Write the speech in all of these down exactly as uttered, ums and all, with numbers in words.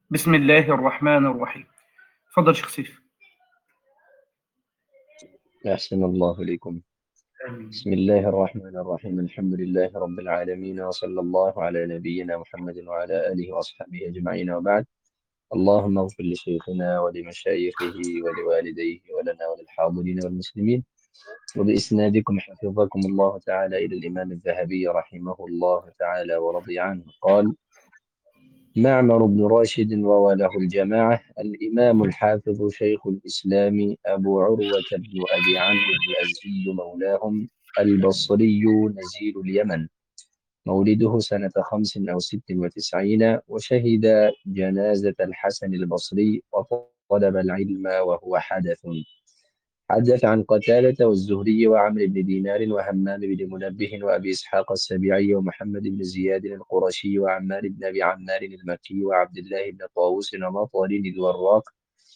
بسم الله الرحمن الرحيم. اتفضل شيخ سيف. أحسن الله إليكم. آمين. بسم الله الرحمن الرحيم. الحمد لله رب العالمين، وصلى الله على نبينا محمد وعلى آله وأصحابه أجمعين، وبعد. اللهم اغفر لشيخنا ولمشايخه ولوالديه ولنا وللحاضرين والمسلمين. وبإسنادكم حفظكم الله تعالى إلى الإمام الذهبي رحمه الله تعالى ورضي عنه قال: معمر بن راشد روى له الجماعة. الإمام الحافظ شيخ الإسلام أبو عروة بن أبي عمرو الأزدي مولاهم البصري نزيل اليمن، مولده سنة خمس أو ست وتسعين، وشهد جنازة الحسن البصري وطلب العلم وهو حدث. حدث عن قتادة والزهري وعمرو بن دينار وهمام بن منبه وأبي إسحاق السبيعي ومحمد بن زياد القرشي وعمار بن أبي عمار المكي وعبد الله بن طاووس ومطر الوراق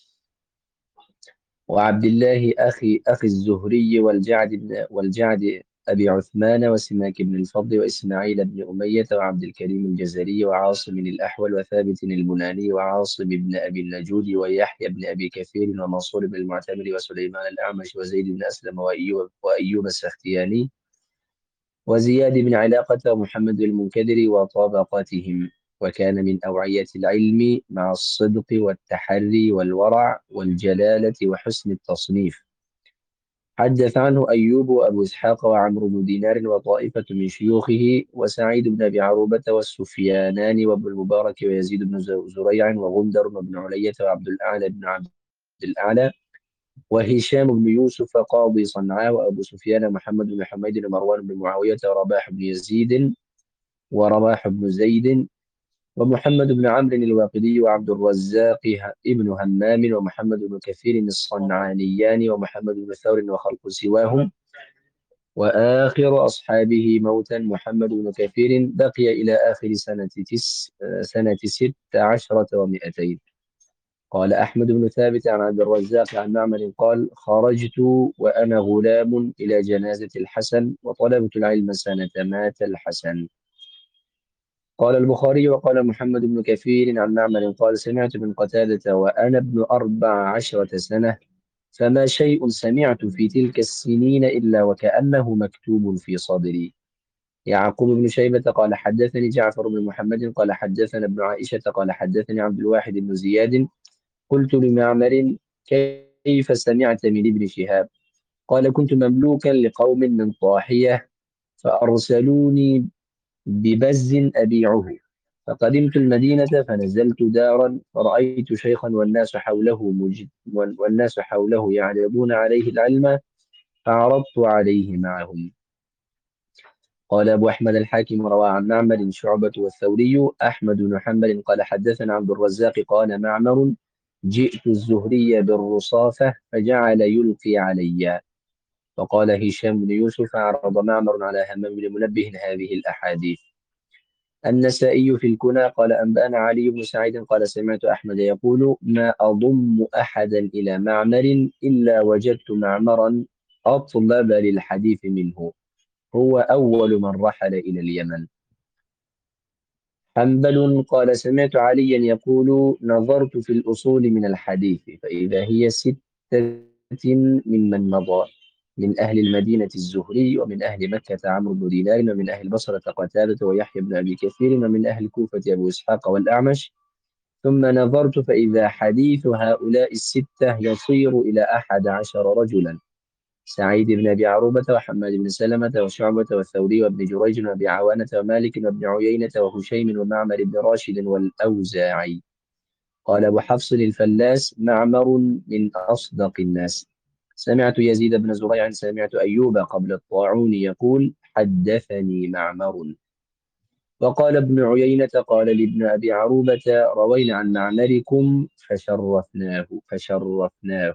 وعبد الله أخي أخي الزهري والجعد بن والجعد أبي عثمان وسماك بن الفضل وإسماعيل بن أمية وعبد الكريم الجزري وعاصم الأحول وثابت البناني وعاصم بن أبي النجود ويحيى بن أبي كثير ومنصور بن المعتمر وسليمان الأعمش وزيد بن أسلم وأيوب, وأيوب السختياني وزياد بن علاقة ومحمد المنكدر وطبقتهم. وكان من أوعية العلم مع الصدق والتحري والورع والجلالة وحسن التصنيف. حدث عنه أيوب وأبو إسحاق وعمرو بن دينار وطائفة من شيوخه وسعيد بن أبي عروبة والسفيانان وابن المبارك ويزيد بن زريع وغندر بن علية وعبد الأعلى بن عبد الأعلى وهشام بن يوسف قاضي صنعاء وأبو سفيان محمد بن حميد ومروان بن معاوية ورباح بن يزيد ورواح بن زيد ومحمد بن عمرو الواقدي وعبد الرزاق ابن همام ومحمد بن كثير الصنعانيان ومحمد بن ثور وخلق سواهم. وآخر أصحابه موتا محمد بن كثير بقي إلى آخر سنة تس سنة ست عشرة ومئتين. قال أحمد بن ثابت عن عبد الرزاق عن معمر قال: خرجت وأنا غلام إلى جنازة الحسن وطلبت العلم سنة مات الحسن. قال البخاري: وقال محمد بن كثير عن معمر قال: سمعت من قتادة وأنا ابن أربع عشرة سنة، فما شيء سمعت في تلك السنين إلا وكأنه مكتوب في صدري. يعقوب بن شيبة قال: حدثني جعفر بن محمد قال: حدثنا ابن عائشة قال: حدثني عبد الواحد بن زياد قلت لمعمر: كيف سمعت من ابن شهاب؟ قال: كنت مملوكا لقوم من طاحية فأرسلوني ببز أبيعه، فقدمت المدينة فنزلت دارا فرأيت شيخا والناس حوله مجد والناس حوله يعرضون عليه العلم، فعرضت عليه معهم. قال أبو أحمد الحاكم روى عن معمر شعبة والثوري. أحمد بن حنبل قال: حدثنا عبد الرزاق قال معمر: جئت الزهري بالرصافة فجعل يلقي علي. فقال هشام بن يوسف: عرض معمر على همام بن منبه هذه الأحاديث. النسائي في الكنى قال: أنبأنا علي بن سعيد قال: سمعت أحمد يقول: ما أضم أحدا إلى معمر إلا وجدت معمرا أطلب للحديث منه، هو أول من رحل إلى اليمن. حنبل قال: سمعت عليا يقول: نظرت في الأصول من الحديث فإذا هي ستة ممن مضى، من أهل المدينة الزهري، ومن أهل مكة عمرو بن دينار، ومن أهل البصرة قتادة ويحيى بن أبي كثير، ومن أهل الكوفة أبو إسحاق والأعمش. ثم نظرت فإذا حديث هؤلاء الستة يصير إلى أحد عشر رجلا: سعيد بن أبي عروبة وحماد بن سلمة وشعبة والثوري وابن جريج وأبي عوانة ومالك وابن عيينة وهشيم ومعمر بن راشد والأوزاعي. قال أبو حفص الفلاس: معمر من أصدق الناس. سمعت يزيد بن زريع سمعت أيوب قبل الطاعون يقول: حدثني معمر. وقال ابن عيينة قال لابن أبي عروبة: روينا عن معمركم فشرفناه فشرفناه.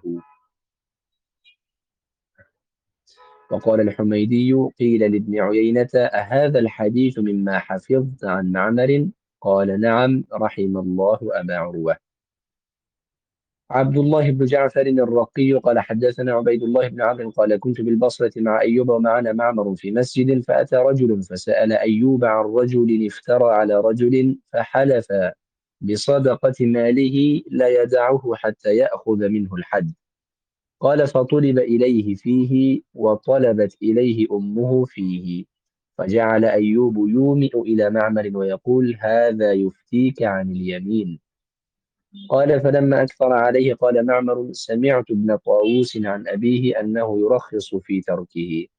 وقال الحميدي: قيل لابن عيينة: أهذا الحديث مما حفظت عن معمر؟ قال: نعم، رحم الله أبا عروة. عبد الله بن جعفر الرقي قال: حدثنا عبيد الله بن عمرو قال: كنت بالبصرة مع أيوب ومعنا معمر في مسجد، فأتى رجل فسأل أيوب عن رجل افترى على رجل فحلف بصدقة ماله لا يدعه حتى يأخذ منه الحد. قال فطلب إليه فيه وطلبت إليه أمه فيه، فجعل أيوب يومئ إلى معمر ويقول هذا يفتيك عن اليمين. قال فلما أكثر عليه قال معمر سمعت ابن طاووس عن أبيه أنه يرخص في تركه.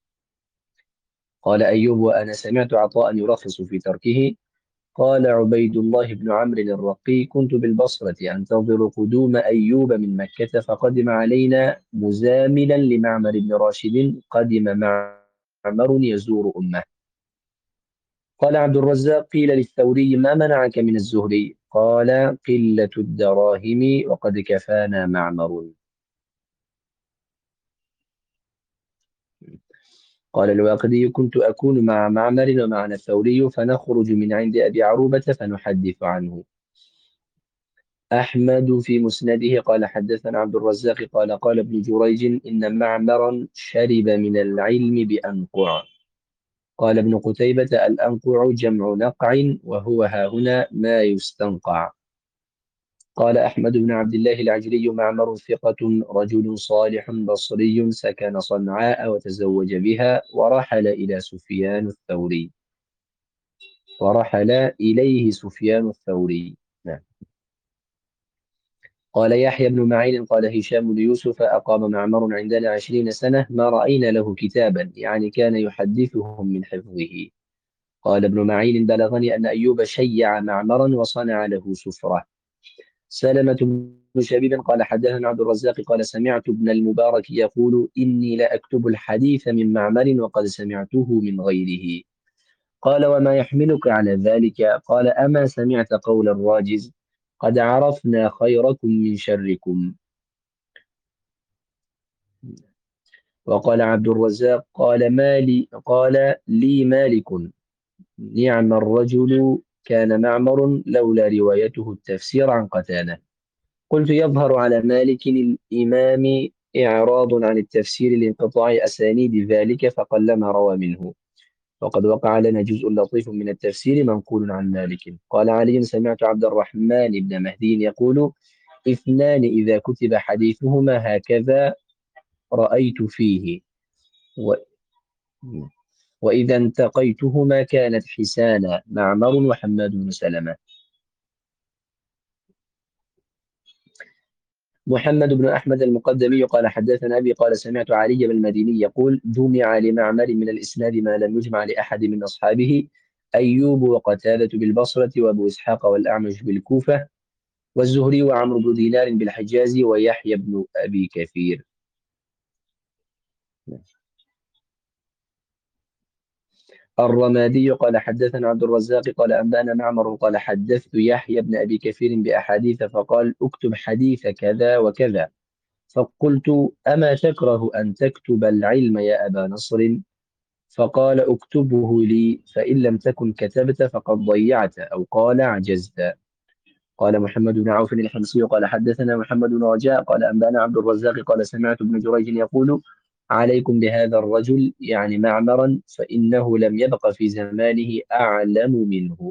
قال أيوب وأنا سمعت عطاء يرخص في تركه. قال عبيد الله بن عمرو الرقي كنت بالبصرة أنتظر قدوم أيوب من مكة فقدم علينا مزاملا لمعمر بن راشد قدم معمر يزور أمه. قال عبد الرزاق قيل للثوري ما منعك من الزهري؟ قال قلة الدراهم وقد كفانا معمر. قال الواقدي كنت أكون مع معمر ومعنا الثوري فنخرج من عند أبي عروبة فنحدث عنه. أحمد في مسنده قال حدثنا عبد الرزاق قال قال ابن جريج إن معمرا شرب من العلم بأنقع. قال ابن قتيبة الأنقع جمع نقع وهو هاهنا ما يستنقع. قال أحمد بن عبد الله العجلي معمر ثقة رجل صالح بصري سكن صنعاء وتزوج بها ورحل إلى سفيان الثوري ورحل إليه سفيان الثوري. نعم. قال يحيى بن معين قال هشام بن يوسف أقام معمر عندنا عشرين سنة ما رأينا له كتابا يعني كان يحدثهم من حفظه. قال ابن معين بلغني أن أيوب شيع معمرا وصنع له سفرة. سلمة بن شبيب قال حدثنا عبد الرزاق قال سمعت ابن المبارك يقول إني لأكتب الحديث من معمر وقد سمعته من غيره. قال وما يحملك على ذلك؟ قال أما سمعت قول الراجز قد عرفنا خيركم من شركم. وقال عبد الرزاق قال مالي قال لي مالك نعم الرجل كان معمر لولا روايته التفسير عن قتادة. قلت يظهر على مالك الإمام إعراض عن التفسير لانقطاع أسانيد ذلك فقلما روى منه، وقد وقع لنا جزء لطيف من التفسير منقول عن مالك. قال علي سمعت عبد الرحمن بن مهدي يقول اثنان إذا كتب حديثهما هكذا رأيت فيه و... وإذا انتقيتهما كانت حسانا معمر وحماد بن سلمة. محمد بن أحمد المقدمي قال حدثنا أبي قال سمعت علي بن المديني يقول جمع لمعمر من الإسناد ما لم يجمع لأحد من أصحابه أيوب وقتادة بالبصرة وأبو إسحاق والأعمش بالكوفة والزهري وعمرو بن دينار بالحجاز ويحيى بن أبي كثير. الرمادي قال حدثنا عبد الرزاق قال أنبأنا معمر قال حدثت يحيى بن أبي كثير بأحاديث فقال اكتب حديث كذا وكذا فقلت أما تكره أن تكتب العلم يا أبا نصر؟ فقال اكتبه لي فإن لم تكن كتبت فقد ضيعت أو قال عجزت. قال محمد بن عوف الحمصي قال حدثنا محمد بن رجاء قال أنبأنا عبد الرزاق قال سمعت ابن جريج يقول عليكم بهذا الرجل يعني معمرا فإنه لم يبق في زمانه أعلم منه.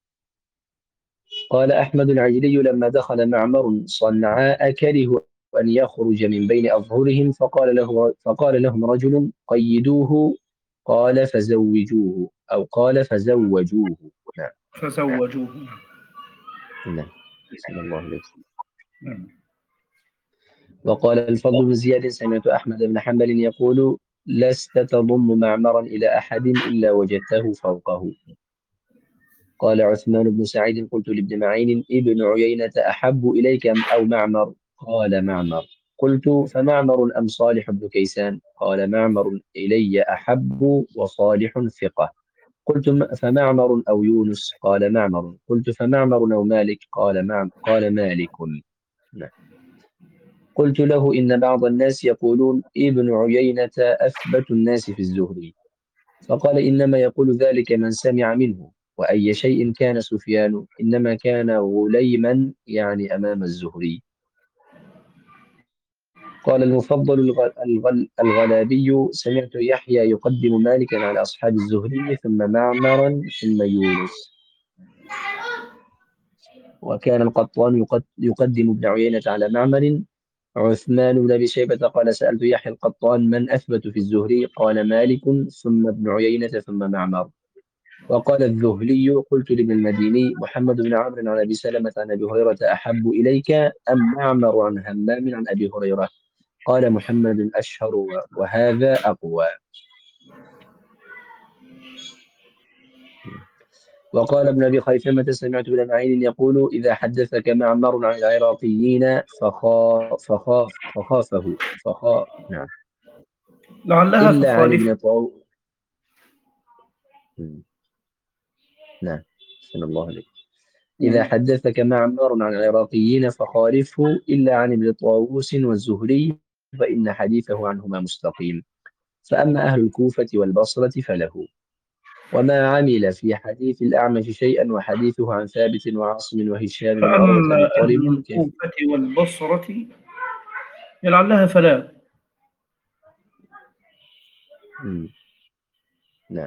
قال أحمد العجلي لما دخل معمر صنعاء كره أن يخرج من بين أظهرهم فقال له فقال لهم رجل قيدوه قال فزوجوه أو قال فزوجوه. نعم. فزوجوه. نعم. صلى الله عليه وسلم. نعم. وقال الفضل بن زياد سمعت أحمد بن حنبل يقول لست تضم معمرا إلى أحد إلا وجدته فوقه. قال عثمان بن سعيد قلت لابن معين ابن عيينة أحب إليك أو معمر؟ قال معمر. قلت فمعمر أم صالح بن كيسان؟ قال معمر إلي أحب وصالح ثقة. قلت فمعمر أو يونس؟ قال معمر. قلت فمعمر أو مالك؟ قال معمر. قال مالك. نعم. قلت له إن بعض الناس يقولون ابن عيينة أثبت الناس في الزهري. فقال إنما يقول ذلك من سمع منه وأي شيء كان سفيان إنما كان غليما يعني أمام الزهري. قال المفضل الغ... الغ... الغلابي سمعت يحيى يقدم مالكا على أصحاب الزهري ثم معمرا ثم يونس. وكان القطان يقد- يقدم ابن عيينة على معمر. عثمان بن أبي شيبة قال سألت يحيى القطان من أثبت في الزهري؟ قال مالك ثم ابن عيينة ثم معمر. وقال الذهلي قلت لابن المديني محمد بن عمرو عن أبي سلمة عن أبي هريرة أحب إليك أم معمر عن همام عن أبي هريرة؟ قال محمد أشهر و- وهذا أقوى. وقال ابن أبي خيثمة سمعت ابن معين يقول إذا حدثك معمر عن العراقيين فخا فخاف فخافه فخا نعم لعلها إلا عن تخالف. ابن طاو نعم صلى الله عليه. إذا مم. حدثك معمر عن العراقيين فخالفه إلا عن ابن طاووس والزهري فإن حديثه عنهما مستقيم. فأما أهل الكوفة والبصرة فله. وما عمل في حديث الأعمش شيئا وحديثه عن ثابت وعاصم وهشام بن عروة فأما أهل مضطرب كيف. الكوفة والبصرة لعلها فلا. مم. نعم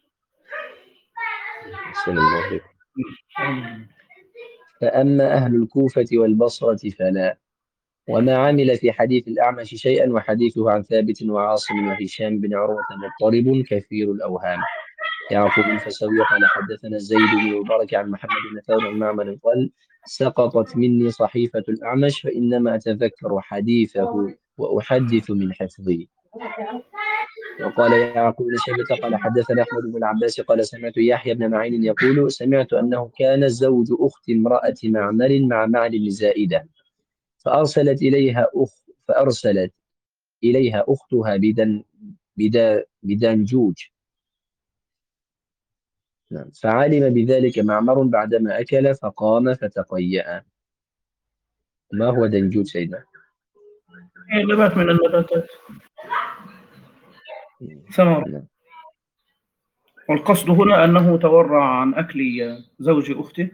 أحسن الله عليك. مم. فأما أهل الكوفة والبصرة فلا. وما عمل في حديث الأعمش شيئا وحديثه عن ثابت وعاصم وهشام بن عروة مضطرب كثير الأوهام. يعقوب الفسوي قال حدثنا زيد بن المبارك عن محمد بن ثور عن معمر قال سقطت مني صحيفة الأعمش فإنما أتذكر حديثه وأحدث من حفظي. وقال يعقوب بن شيبة قال حدثنا أحمد بن العباس قال سمعت يحيى بن معين يقول سمعت أنه كان زوج أخت امرأة معمر مع معن بن زائدة فأرسلت إليها أخ فأرسلت إليها أختها بدن بدا بدنجوج. نعم. فعلم بذلك معمر بعدما أكل فقام فتقيأ. ما هو دنجوج سيدنا؟ هي نبات من النباتات، ثمر. نعم. والقصد هنا أنه تورع عن أكل زوج أخته.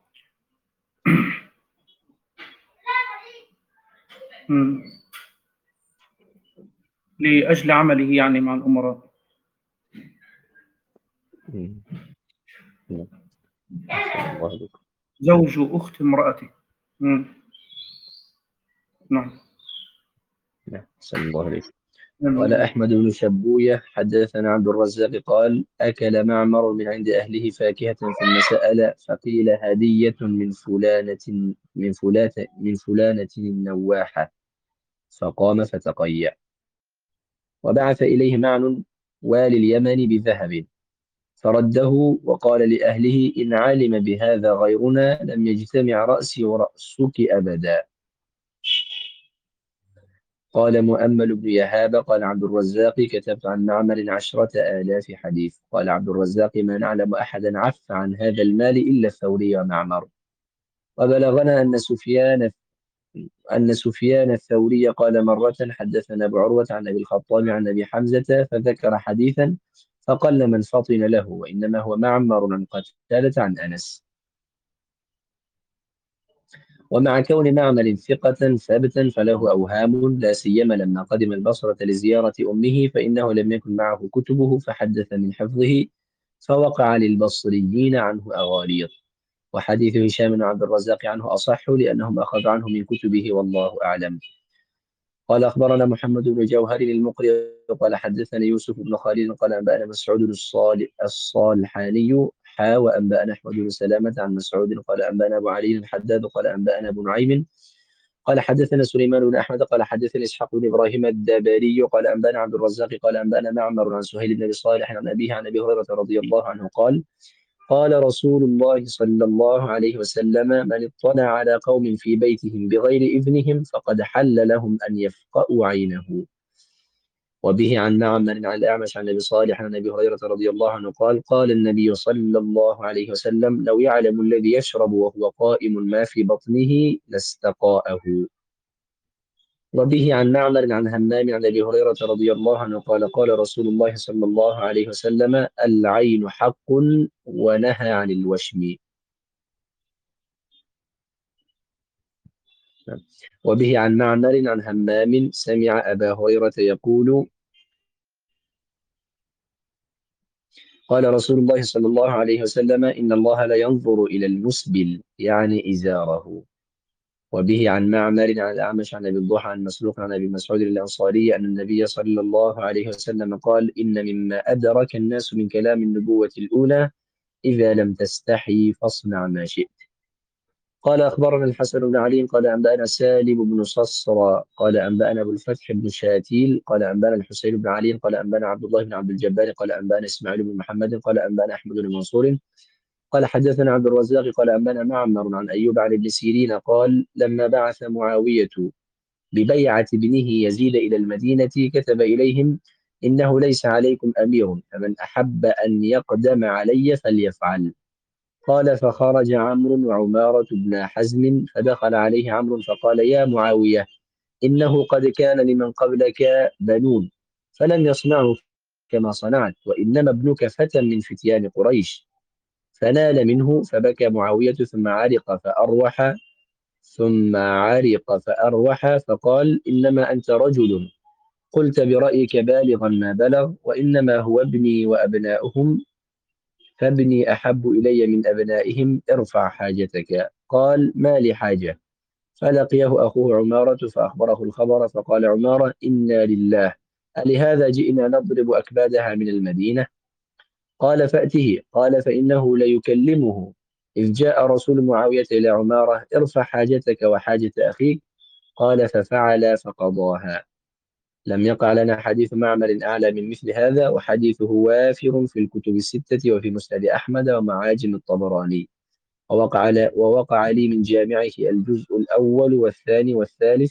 مم. لأجل عمله يعني مع الأمراء. نعم. أحسن الله بك. زوج أخت امرأته. مم. نعم. نعم أحسن الله عليك. قال مم. أحمد بن شبوية حدثنا عبد الرزاق قال أكل معمر من عند أهله فاكهة ثم سأل فقيل هدية من فلانة من فلانة من فلانة النواحة فقام فتقيأ. وبعث إليه معن والي اليمن بذهب فرده وقال لأهله إن علم بهذا غيرنا لم يجتمع رأسي ورأسك أبدا. قال مؤمل بن يهاب قال عبد الرزاق كتبت عن معمر عشرة آلاف حديث. قال عبد الرزاق ما نعلم أحدا عف عن هذا المال إلا الثوري ومعمر. وبلغنا أن سفيان أن سفيان الثوري قال مرة حدثنا أبو عروة عن أبي الخطاب عن أبي حمزة فذكر حديثا فقل من فطن له وإنما هو معمر عن قتادة عن أنس. ومع كون معمر ثقة ثابتا فله أوهام لا سيما لما قدم البصرة لزيارة أمه فإنه لم يكن معه كتبه فحدث من حفظه فوقع للبصريين عنه أغاليط. وحديث هشام بن عبد الرزاق عنه أصح لأنهم أخذ عنه من كتبه والله أعلم. قال أخبرنا محمد بن جوهر المقري قال حدثني يوسف بن خالد قال أنبأنا مسعود الصالح الصالحاني حا وأنبأنا أحمد بن سلامة عن مسعود قال أنبأنا أبو علي الحداد قال أنبأنا أبو نعيم قال حدثنا سليمان بن أحمد قال حدثني إسحاق بن إبراهيم الدباري قال أنبأنا عبد الرزاق قال أنبأنا معمر عن سهيل بن أبي صالح عن أبيه عن أبي هريرة رضي الله عنه قال قال رسول الله صلى الله عليه وسلم من اطلع على قوم في بيتهم بغير إذنهم فقد حل لهم أن يفقأوا عينه. وبه عن معمر عن الأعمش عن أبي صالح عن أبي هريرة رضي الله عنه قال قال النبي صلى الله عليه وسلم لو يعلم الذي يشرب وهو قائم ما في بطنه لاستقاءه. وبه عن معمر عن همام عن أبي هريرة رضي الله عنه قال قال رسول الله صلى الله عليه وسلم العين حق ونهى عن الوشم. وبه عن معمر عن همام سمع أبا هريرة يقول قال رسول الله صلى الله عليه وسلم إن الله لا ينظر إلى المسبل يعني إزاره. وبه عن معمر عن الأعمش عن أبي الضحى عن مسروق عن أبي مسعود الأنصاري أن النبي صلى الله عليه وسلم قال إن مما أدرك الناس من كلام النبوة الأولى إذا لم تستحي فاصنع ما شئت. قال أخبرنا الحسن بن علي قال أنبأنا سالم بن صصر قال أنبأنا أبو الفتح بن شاتيل قال أنبأنا الحسين بن علي قال أنبأنا عبد الله بن عبد الجبار قال أنبأنا إسماعيل بن محمد قال أنبأنا أحمد بن منصور قال حدثنا عبد الرزاق قال أنبأنا معمر عن أيوب عن ابن سيرين قال لما بعث معاوية ببيعة ابنه يزيد إلى المدينة كتب إليهم إنه ليس عليكم أمير فمن أحب أن يقدم علي فليفعل. قال فخرج عمرو وعمارة بن حزم فدخل عليه عمرو فقال يا معاوية إنه قد كان لمن قبلك بنون فلم يصنعوا كما صنعت وإنما ابنك فتى من فتيان قريش. فنال منه فبكى معاوية ثم عرق فأروح ثم عرق فأروح فقال إنما أنت رجل قلت برأيك بالغا ما بلغ وإنما هو ابني وأبناؤهم فابني أحب إلي من أبنائهم ارفع حاجتك. قال ما لي حاجة. فلقيه أخوه عمارة فأخبره الخبر فقال عمارة إنا لله ألهذا جئنا نضرب أكبادها من المدينة. قال فأته. قال فإنه ليكلمه إذ جاء رسول معاوية إلى عمارة ارفع حاجتك وحاجة أخيك. قال ففعل فقضاها. لم يقع لنا حديث معمر أعلى من مثل هذا وحديثه وافر في الكتب الستة وفي مسند أحمد ومعاجم الطبراني. ووقع, ل... ووقع لي من جامعه الجزء الأول والثاني والثالث.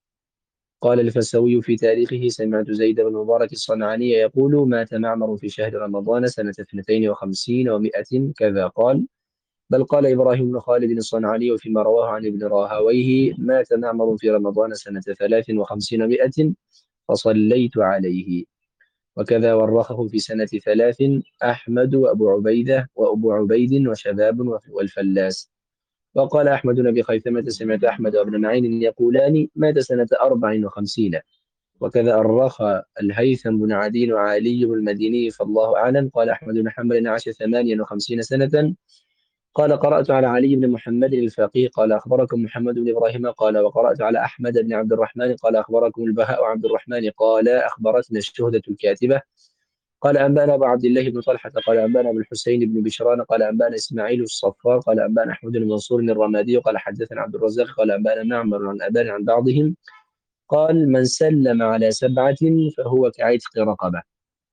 قال الفسوي في تاريخه سمعت زيد بن مبارك الصنعاني يقول مات معمر في شهر رمضان سنة اثنتين وخمسين ومائة كذا قال. بل قال إبراهيم بن خالد الصنعاني فيما رواه عن ابن راهويه مات معمر في رمضان سنة ثلاث وخمسين ومائة فصليت عليه. وكذا ورخه في سنة ثلاث أحمد وأبو عبيدة وأبو عبيد وشباب والفلاس. وقال أحمد بن أبي خيثمة سمعت أحمد وابن معين يقولان مات سنة أربع وخمسين. وكذا أرخ الهيثم بن عدي وعلي بن المديني فالله أعلم. قال أحمد بن حنبل عاش ثمانيا وخمسين سنة. قال قرأت على علي بن محمد الفقيه قال أخبركم محمد بن إبراهيم قال وقرأت على أحمد بن عبد الرحمن قال أخبركم البهاء عبد الرحمن قال أخبرتنا الشهدة الكاتبة قال أنبانا أبو عبد الله بن طلحة قال أنبانا أبو الحسين بن بشران قال أنبانا إسماعيل الصفار قال أنبانا أحمد بن منصور الرمادي قال حدثنا عبد الرزاق قال أنبانا معمر عن أبان عن بعضهم قال من سلم على سبعة فهو كعتق رقبة.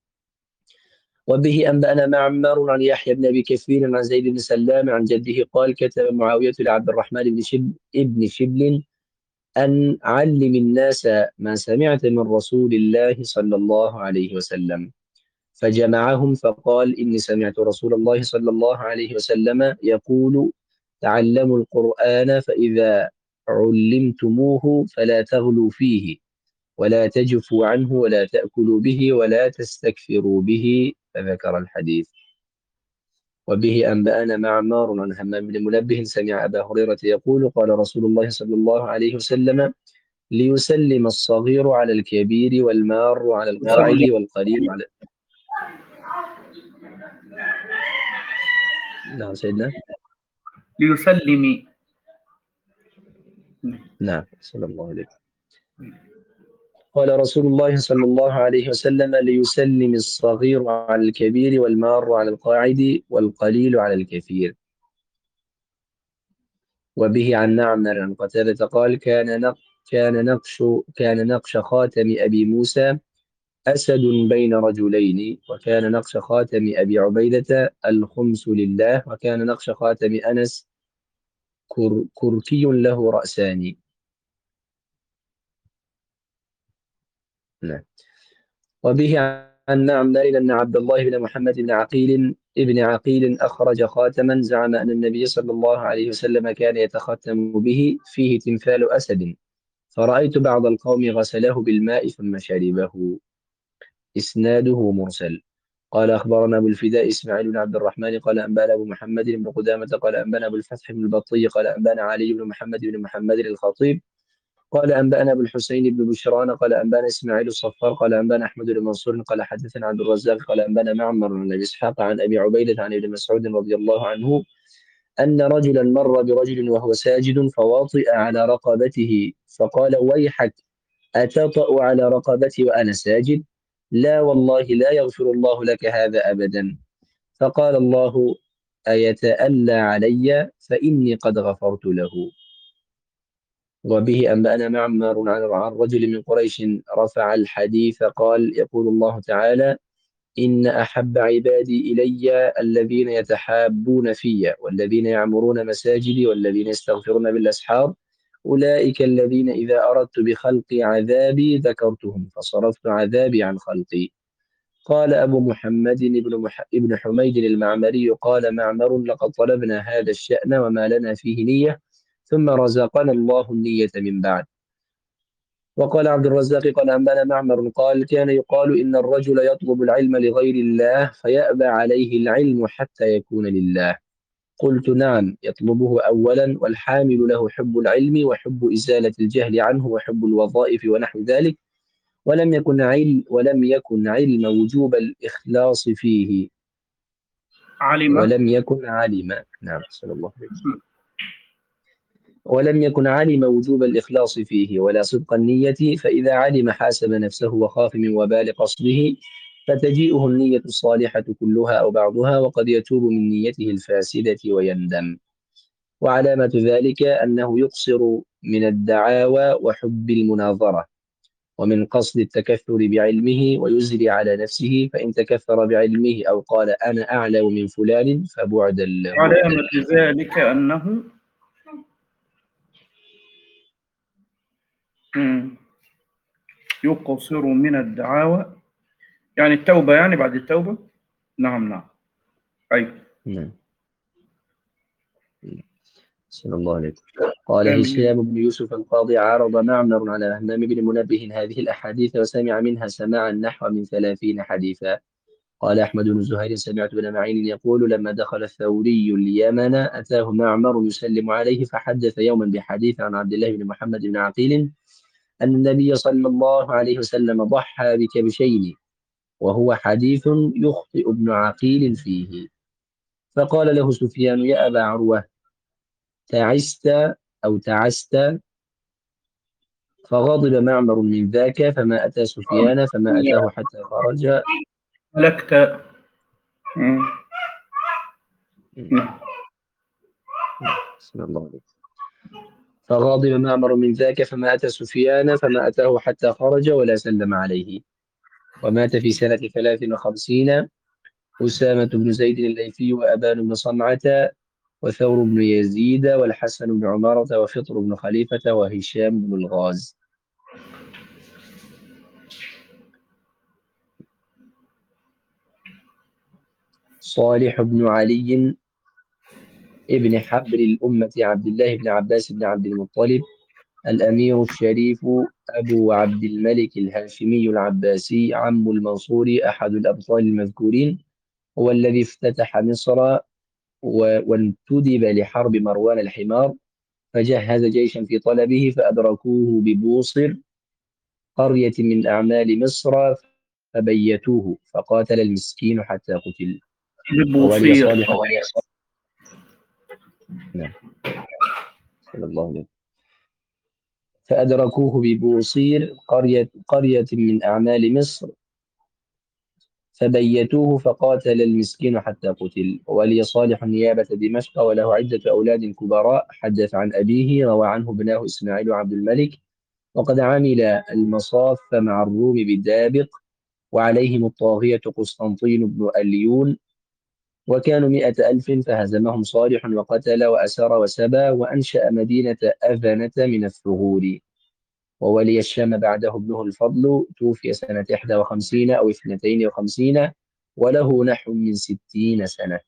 وبه أنبأنا معمر عن يحيى بن أبي كثير عن زيد بن سلام عن جده قال كتب معاوية لعبد الرحمن بن شبل ابن شبل أن علم الناس ما سمعت من رسول الله صلى الله عليه وسلم. فجمعهم فقال إني سمعت رسول الله صلى الله عليه وسلم يقول تعلموا القرآن فإذا علمتموه فلا تغلوا فيه ولا تجفوا عنه ولا تأكلوا به ولا تستكثروا به فذكر الحديث. وبه أنبأنا معمار عن همام بن منبه سمع أبا هريرة يقول قال رسول الله صلى الله عليه وسلم ليسلم الصغير على الكبير والمار على القاعد والقليل على. نعم سيدنا. ليسلم. نعم صلى الله عليه وسلم. قال رسول الله صلى الله عليه وسلم ليسلم الصغير على الكبير والمار على القاعد والقليل على الكثير. وبه عن معمر عن قتادة قال كان نقش كان نقش كان نقش خاتم أبي موسى أسد بين رجلين وكان نقش خاتم أبي عبيدة الخمس لله وكان نقش خاتم أنس كر كركي له رأسان. نعم. وبه عن معمر أن عبد الله بن محمد بن عقيل ابن عقيل أخرج خاتما زعم أن النبي صلى الله عليه وسلم كان يتختم به فيه تمثال أسد فرأيت بعض القوم غسله بالماء ثم شربه. إسناده مرسل. قال أخبرنا أبو الفداء إسماعيل بن عبد الرحمن قال أنبانا أبو محمد بن قدامة قال أنبانا أبو الفتح بن البطي قال أنبانا علي بن محمد بن محمد الخطيب قال أنبأنا أبو الحسين بن بشران قال أنبأنا إسماعيل الصفار قال أنبأنا أحمد بن منصور قال حدثنا عبد الرزاق قال أنبأنا معمر بن أبي إسحاق عن أبي عبيدة عن ابن مسعود رضي الله عنه أن رجلا مر برجل وهو ساجد فواطئ على رقبته فقال ويحك أتطأ على رقبتي وأنا ساجد؟ لا والله لا يغفر الله لك هذا أبدا. فقال الله أيتألى علي فإني قد غفرت له. وبه أنبأنا معمر عن عن رجل من قريش رفع الحديث قال يقول الله تعالى إن أحب عبادي إلي الذين يتحابون في والذين يعمرون مساجدي والذين يستغفرون بالأسحار أولئك الذين إذا أردت بخلقي عذابي ذكرتهم فصرفت عذابي عن خلقي. قال أبو محمد بن, مح... ابن حميد المعمري قال معمر لقد طلبنا هذا الشأن وما لنا فيه نية ثم رزقنا الله النية من بعد. وقال عبد الرزاق قال أنبأنا معمر قال كان يقال إن الرجل يطلب العلم لغير الله فيأبى عليه العلم حتى يكون لله. قلت نعم يطلبه أولا والحامل له حب العلم وحب إزالة الجهل عنه وحب الوظائف ونحو ذلك ولم يكن علم ولم يكن علم وجوب الإخلاص فيه علم. ولم يكن علم نعم صلى الله عليه وسلم ولم يكن علم وجوب الإخلاص فيه ولا صدق النية فإذا علم حاسب نفسه وخاف من وبال قصده فتجيئه النية الصالحة كلها أو بعضها وقد يتوب من نيته الفاسدة ويندم. وعلامة ذلك أنه يقصر من الدعاوى وحب المناظرة ومن قصد التكثر بعلمه ويزري على نفسه فإن تكثر بعلمه أو قال أنا أعلم من فلان فبعدا له. علامة ذلك أنه مم. يقصر من الدعاوى يعني التوبة يعني بعد التوبة. نعم نعم أي نعم. صلى الله عليه وسلم. قال آمين. هشام بن يوسف القاضي عارض معمر على همام بن منبه هذه الأحاديث وسمع منها سماعا نحو من ثلاثين حديثا. قال أحمد بن زهير سمعت بن معين يقول لما دخل الثوري اليمن أتاه معمر يسلم عليه فحدث يوما بحديث عن عبد الله بن محمد بن عقيل أن النبي صلى الله عليه وسلم ضحى بكبشين وهو حديث يخطئ ابن عقيل فيه. فقال له سفيان يا أبا عروة تعست أو تعست. فغضب معمر من ذاك فما أتى سفيان فما أتاه حتى خرج. لكت. مم. نعم. بسم الله عليك. فغاضب معمر من ذاك فما أتى سفيان فما أتاه حتى خرج ولا سلم عليه. ومات في سنة ثلاث وخمسين أسامة بن زيد الليثي وأبان بن صمعة وثور بن يزيد والحسن بن عمارة وفطر بن خليفة وهشام بن الغاز. صالح بن علي ابن حبر الأمة عبد الله بن عباس بن عبد المطلب الأمير الشريف أبو عبد الملك الهاشمي العباسي عم المنصور أحد الأبطال المذكورين هو الذي افتتح مصر و- وانتدب لحرب مروان الحمار فجهز جيشا في طلبه فأدركوه ببوصر قرية من أعمال مصر فبيتوه فقاتل المسكين حتى قتل. وولي ببوصير. صالح نعم صلى الله عليه وسلم. فأدركوه ببوصير قرية قرية من أعمال مصر فبيتوه فقاتل المسكين حتى قتل. وولي صالح نيابة دمشق وله عدة أولاد كبراء حدث عن أبيه روى عنه ابناه إسماعيل عبد الملك وقد عمل المصاف مع الروم بالدابق وعليهم الطاغية قسطنطين بن أليون وكانوا مئة ألف فهزمهم صالح وقتل وأسر وسبى وأنشأ مدينة أذنة من الثغور. وولي الشام بعده ابنه الفضل توفي سنة إحدى وخمسين أو اثنتين وخمسين وله نحو من ستين سنة.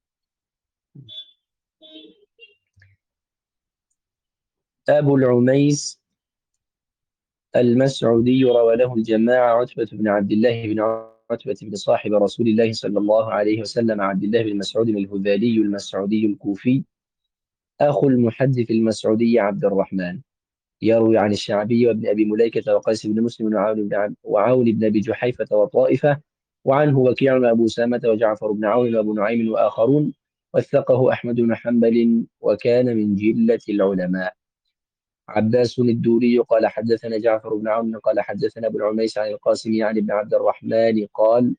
أبو العميس المسعودي روى له الجماعة عتبة بن عبد الله بن عتبة بن صاحب رسول الله صلى الله عليه وسلم عبد الله بن مسعود الهذلي المسعودي الكوفي أخو المحدث المسعودي عبد الرحمن يروي عن الشعبي وابن أبي مليكة وقيس بن مسلم وعون بن عب وعون بن أبي جحيفة وطائفة، وعنه وكيع وأبو سامة وجعفر بن عون وأبو نعيم وآخرون، وثقه أحمد بن حنبل وكان من جلة العلماء. عباس الدوري قال حدثنا جعفر بن عون قال حدثنا ابو العميس عن القاسم يعني بن عبد الرحمن قال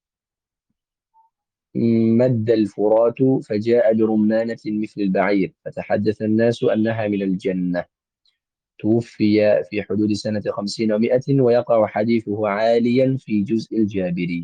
مد الفرات فجاء برمانة مثل البعير فتحدث الناس أنها من الجنة. توفي في حدود سنة خمسين ومائة، ويقع حديثه عاليا في جزء الجابري.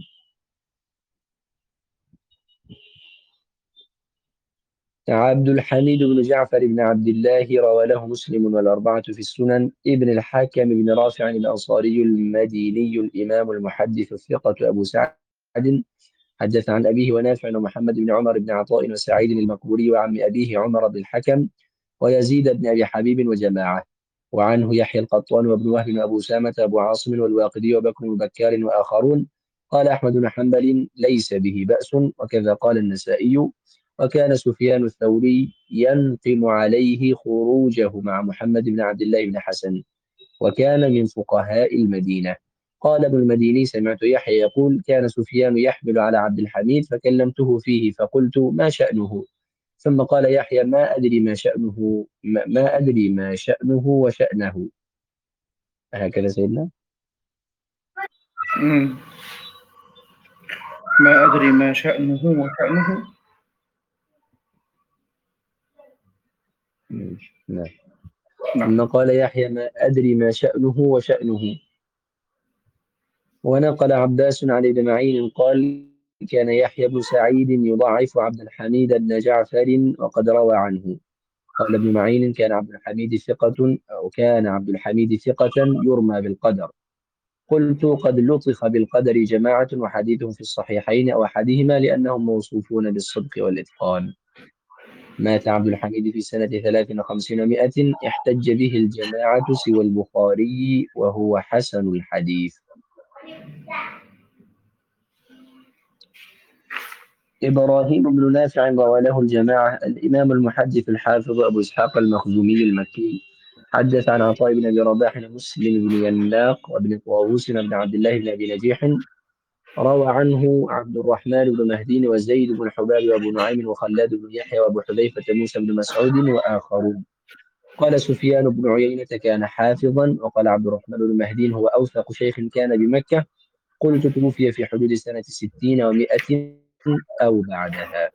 عبد الحميد بن جعفر بن عبد الله روى له مسلم والأربعة في السنن. ابن الحاكم بن رافع الأنصاري المديني الإمام المحدث الثقة أبو سعد حدث عن أبيه ونافع ومحمد بن عمر بن عطاء وسعيد المقبوري وعم أبيه عمر بن الحكم ويزيد بن أبي حبيب وجماعة. وعنه يحيى القطان وابن وهب وأبو سامة وأبو عاصم والواقدي وبكر بن بكار وآخرون. قال أحمد بن حنبل ليس به بأس، وكذا قال النسائي. وكان سفيان الثوري ينقم عليه خروجه مع محمد بن عبد الله بن حسن، وكان من فقهاء المدينة. قال ابن المديني سمعت يحيى يقول كان سفيان يحمل على عبد الحميد فكلمته فيه فقلت ما شأنه، ثم قال يحيى ما أدري ما شأنه ما, ما أدري ما شأنه وشأنه. هكذا سيدنا. مم. ما أدري ما شأنه وشأنه. نعم. ثم نعم. قال يحيى ما أدري ما شأنه وشأنه. ونقل عباس عن ابن معين قال كان يحيى بن سعيد يضعف عبد الحميد بن جعفر وقد روى عنه. قال ابن معين كان عبد الحميد ثقة أو كان عبد الحميد ثقة يرمى بالقدر. قلت قد لطخ بالقدر جماعة وحديثهم في الصحيحين أو أحدهما لأنهم موصوفون بالصدق والإتقان. مات عبد الحميد في سنة ثلاث وخمسين ومائة، احتج به الجماعة سوى البخاري وهو حسن الحديث. إبراهيم بن نافع روى له الجماعة. الإمام المحدث الحافظ أبو إسحاق المخزومي المكي حدث عن عطاء بن أبي رباح مسلم بن يناق وابن طاووس بن عبد الله بن أبي نجيح. روى عنه عبد الرحمن بن مهدي وزيد بن حباب وأبو نعيم وخلاد بن يحيى وأبو حذيفة موسى بن مسعود وآخرون. قال سفيان بن عيينة كان حافظا، وقال عبد الرحمن بن مهدي هو أوثق شيخ كان بمكة. قلت توفي في حدود سنة ستين ومائة أو بعدها.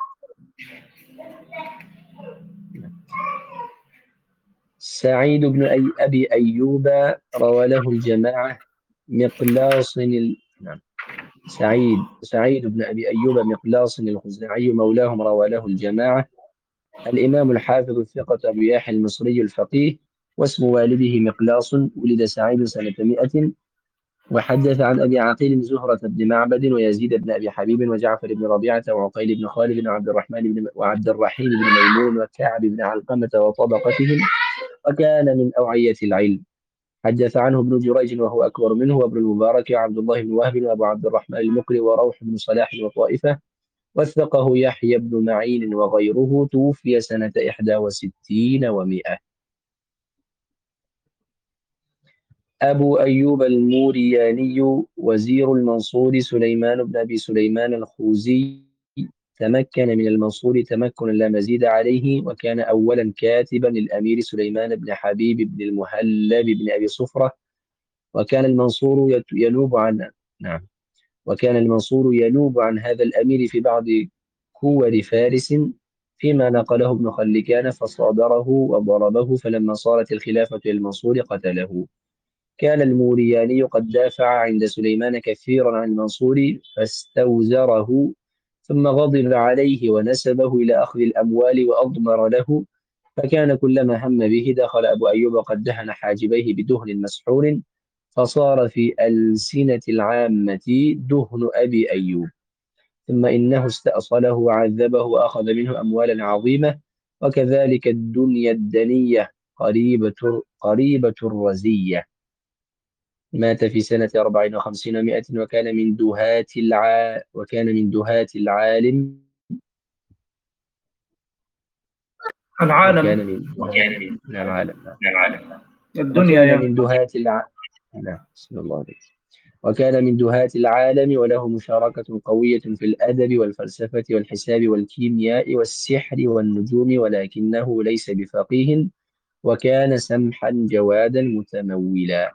سعيد بن أي أبي أيوب روى له الجماعة. مقلاص ال... نعم. سعيد سعيد بن أبي أيوب مقلاص الخزاعي مولاهم روى له الجماعة. الإمام الحافظ الثقة أبو يحيى المصري الفقيه، واسم والده مقلاص. ولد سعيد سنة مائة. وحدث عن أبي عقيل زهرة بن معبد ويزيد بن أبي حبيب وجعفر بن ربيعة وعقيل بن خالد وعبد الرحمن بن وعبد الرحيم بن ميمون وكعب بن علقمة وطبقتهم، وكان من أوعية العلم. حدث عنه ابن جريج وهو أكبر منه وابن المبارك وعبد الله بن وهب وأبو عبد الرحمن المقري وروح بن صلاح وطائفة. وثقه يحيى بن معين وغيره. توفي سنة إحدى وستين ومائة. أبو أيوب المورياني وزير المنصور سليمان بن أبي سليمان الخوزي تمكن من المنصور تمكنا لا مزيد عليه، وكان أولا كاتبا للأمير سليمان بن حبيب بن المهلب بن أبي صفرة. وكان المنصور يت- ينوب عن نعم وكان المنصور ينوب عن هذا الأمير في بعض كور فارس، فيما نقله ابن خلكان فصادره وضربه، فلما صارت الخلافة للمنصور قتله. كان المورياني قد دافع عند سليمان كثيرا عن المنصور فاستوزره، ثم غضب عليه ونسبه إلى أخذ الأموال وأضمر له. فكان كلما هم به دخل أبو أيوب قد دهن حاجبيه بدهن مسحور، فصار في ألسنة العامة دهن أبي أيوب. ثم إنه استأصله وعذبه وأخذ منه أموالا عظيمة. وكذلك الدنيا الدنية قريبة قريبة الرزية. مات في سنة أربع وخمسين ومائة، وكان من دهاة الع... وكان من دهاة العالم وكان العالم. من دهاة العالم. العالم. الدنيا وكان يعني. من دهاة الع... نعم، بسم الله عليك. وكان من دهاة العالم، وله مشاركة قوية في الأدب والفلسفة والحساب والكيمياء والسحر والنجوم، ولكنه ليس بفقيه، وكان سمحا جوادا متمولا.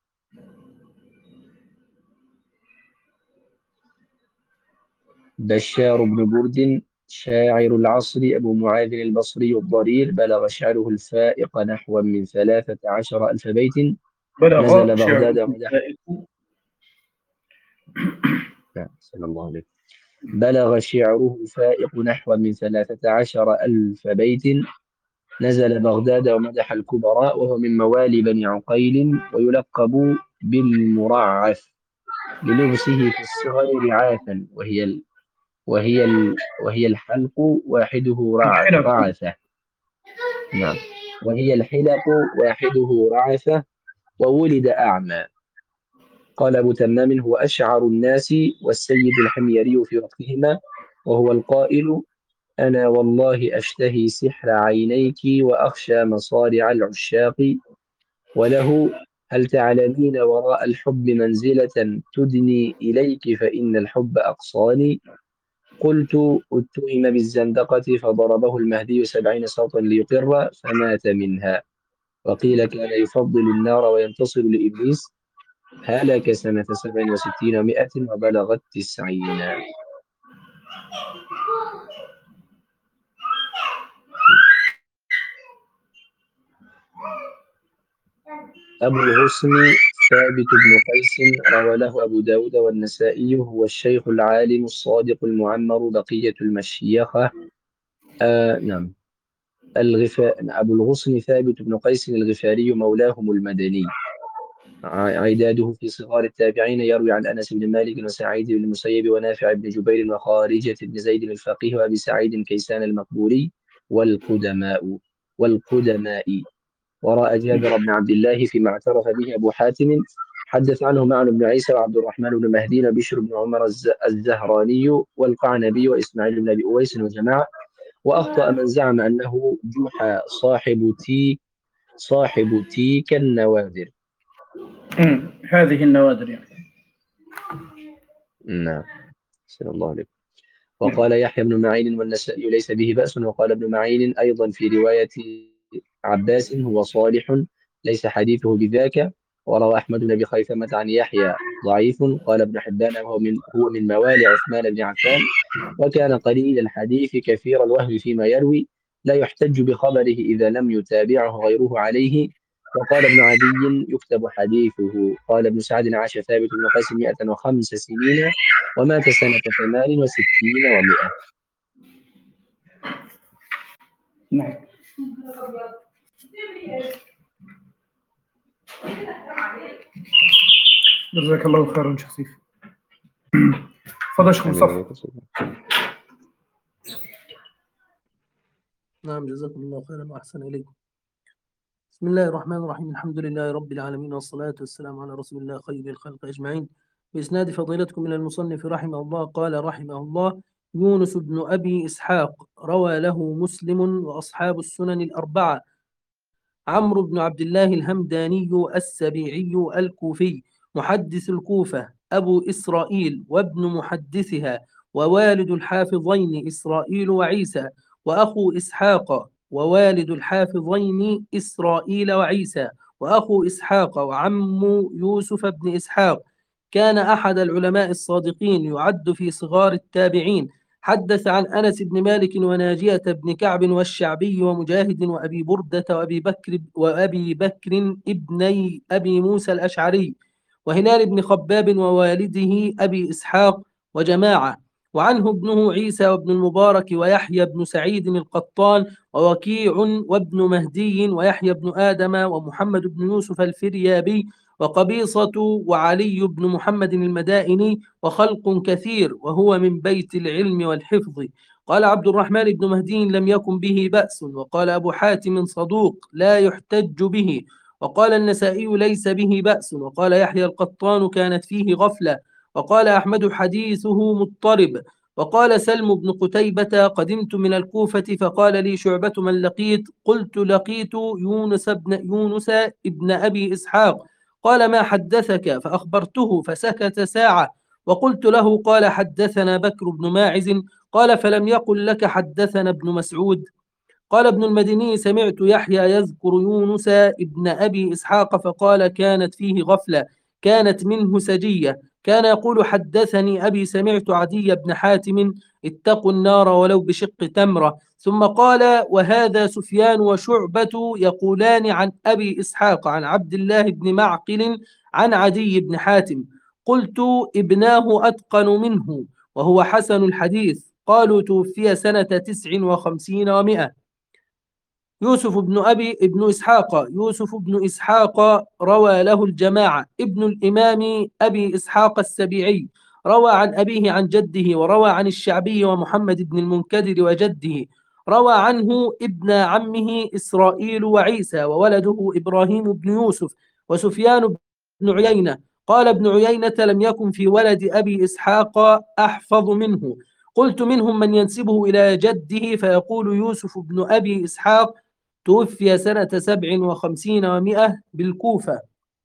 بشار بن برد شاعر العصر أبو معاذ البصري الضرير، بلغ شعره الفائق نحو من ثلاثة عشر ألف بيت. بلغ نزل بغداد شعره ومدح الفائق. نعم، صلى الله عليه. بلغ شعره الفائق نحو من ثلاثة عشر ألف بيت. نزل بغداد ومدح الكبراء، وهو من موالي بني عقيل، ويلقب بالمرعف للبسه في الصغر رعافا، وهي ال... وهي ال... وهي الحلق واحده رع... الحلف. رعثة. نعم، وهي الحلق واحده رعثة، وولد أعمى. قال أبو تمام: هو أشعر الناس والسيد الحميري في وقتهما، وهو القائل: أنا والله أشتهي سحر عينيك وأخشى مصارع العشاق. وله: هل تعلمين وراء الحب منزلة تدني إليك فإن الحب أقصاني. قلت: اتهم بالزندقة فضربه المهدي سبعين صوتا ليقر فمات منها. وقيل كان يفضل النار وينتصر لإبليس. هلك سنة سبع وستين ومائة وبلغ التسعين. أبو الغصن ثابت بن قيس، روى له أبو داود والنسائي، هو الشيخ العالم الصادق المعمر بقية المشيخة. آه نعم. الغفا... أبو الغصن ثابت بن قيس الغفاري مولاهم المدني. ع- عداده في صغار التابعين، يروي عن أنس بن مالك وسعيد بن المسيب ونافع بن جبير وخارجة بن زيد الفقيه وأبي سعيد كيسان المقبوري والقدماء والقدماء. وراء جابر بن عبد الله فيما اعترف به أبو حاتم. حدث عنه معن بن عيسى وعبد الرحمن بن مهدي وبشر بن عمر الز- الزهراني والقعنبي وإسماعيل بن أبي أويس وجماعة. وأخطأ من زعم أنه جحا صاحب تي صاحب تيك النوادر. أمم، هذه النوادر يعني. نعم، صلى الله عليه. وقال يحيى بن معين والنسائي ليس به بأس. وقال ابن معين أيضا في رواية عباس: هو صالح ليس حديثه بذاك. وروى أحمد بن أبي خيثمة عن يحيى ضعيف. قال ابن حبان: هو من هو من موالي عثمان بن عفان، وكان قليل الحديث كثير الوهم فيما يروي، لا يحتج بخبره إذا لم يتابعه غيره عليه. وقال ابن عدي: يكتب حديثه. قال ابن سعد: عاش ثابت بن قيس مئة وخمس سنين، ومات سنة ثمان وستين ومائة. نعم. جزاك الله خيرا شيخ سيف. تفضل شيخ مصطفى. نعم، جزاكم الله خيرا وأحسن إليكم. بسم الله الرحمن الرحيم، الحمد لله رب العالمين، والصلاة والسلام على رسول الله خير الخلق أجمعين. بإسناد فضيلتكم إلى المصنف رحمه الله قال رحمه الله: يونس بن أبي إسحاق روى له مسلم وأصحاب السنن الأربعة. عمرو بن عبد الله الهمداني السبيعي الكوفي، محدث الكوفة، أبو إسرائيل وابن محدثها، ووالد الحافظين إسرائيل وعيسى، وأخو إسحاق ووالد الحافظين إسرائيل وعيسى، وأخو إسحاق وعم يوسف بن إسحاق. كان أحد العلماء الصادقين، يعد في صغار التابعين. حدث عن أنس بن مالك وناجية بن كعب والشعبي ومجاهد وأبي بردة وأبي بكر وأبي بكر ابني أبي موسى الأشعري، وهلال بن خباب ووالده أبي إسحاق وجماعة. وعنه ابنه عيسى وابن المبارك ويحيى بن سعيد القطان ووكيع وابن مهدي ويحيى بن آدم ومحمد بن يوسف الفريابي وقبيصة وعلي بن محمد المدائني، وخلق كثير، وهو من بيت العلم والحفظ. قال عبد الرحمن بن مهدي: لم يكن به بأس. وقال أبو حاتم: صدوق لا يحتج به. وقال النسائي: ليس به بأس. وقال يحيى القطان: كانت فيه غفلة. وقال أحمد: حديثه مضطرب. وقال سلم بن قتيبة قدمت من الكوفة فقال لي شعبة من لقيت؟ قلت لقيت يونس بن يونس ابن أبي إسحاق. قال ما حدثك؟ فأخبرته فسكت ساعة وقلت له قال حدثنا بكر بن ماعز. قال فلم يقل لك حدثنا ابن مسعود؟ قال ابن المديني سمعت يحيى يذكر يونس ابن أبي إسحاق فقال كانت فيه غفلة كانت منه سجية كان يقول حدثني أبي سمعت عدي بن حاتم اتقوا النار ولو بشق تمرة. ثم قال وهذا سفيان وشعبة يقولان عن أبي إسحاق عن عبد الله بن معقل عن عدي بن حاتم. قلت ابناه أتقن منه وهو حسن الحديث. قالوا توفي سنة تسع وخمسين ومائة. يوسف بن أبي ابن إسحاق يوسف بن إسحاق روى له الجماعة. ابن الإمام أبي إسحاق السبيعي روى عن أبيه عن جده وروى عن الشعبي ومحمد بن المنكدر وجده. روى عنه ابن عمه إسرائيل وعيسى وولده إبراهيم بن يوسف وسفيان بن عيينة. قال ابن عيينة لم يكن في ولد أبي إسحاق أحفظ منه. قلت منهم من ينسبه إلى جده فيقول يوسف بن أبي إسحاق توفي سنة سبع وخمسين ومائة بالكوفة.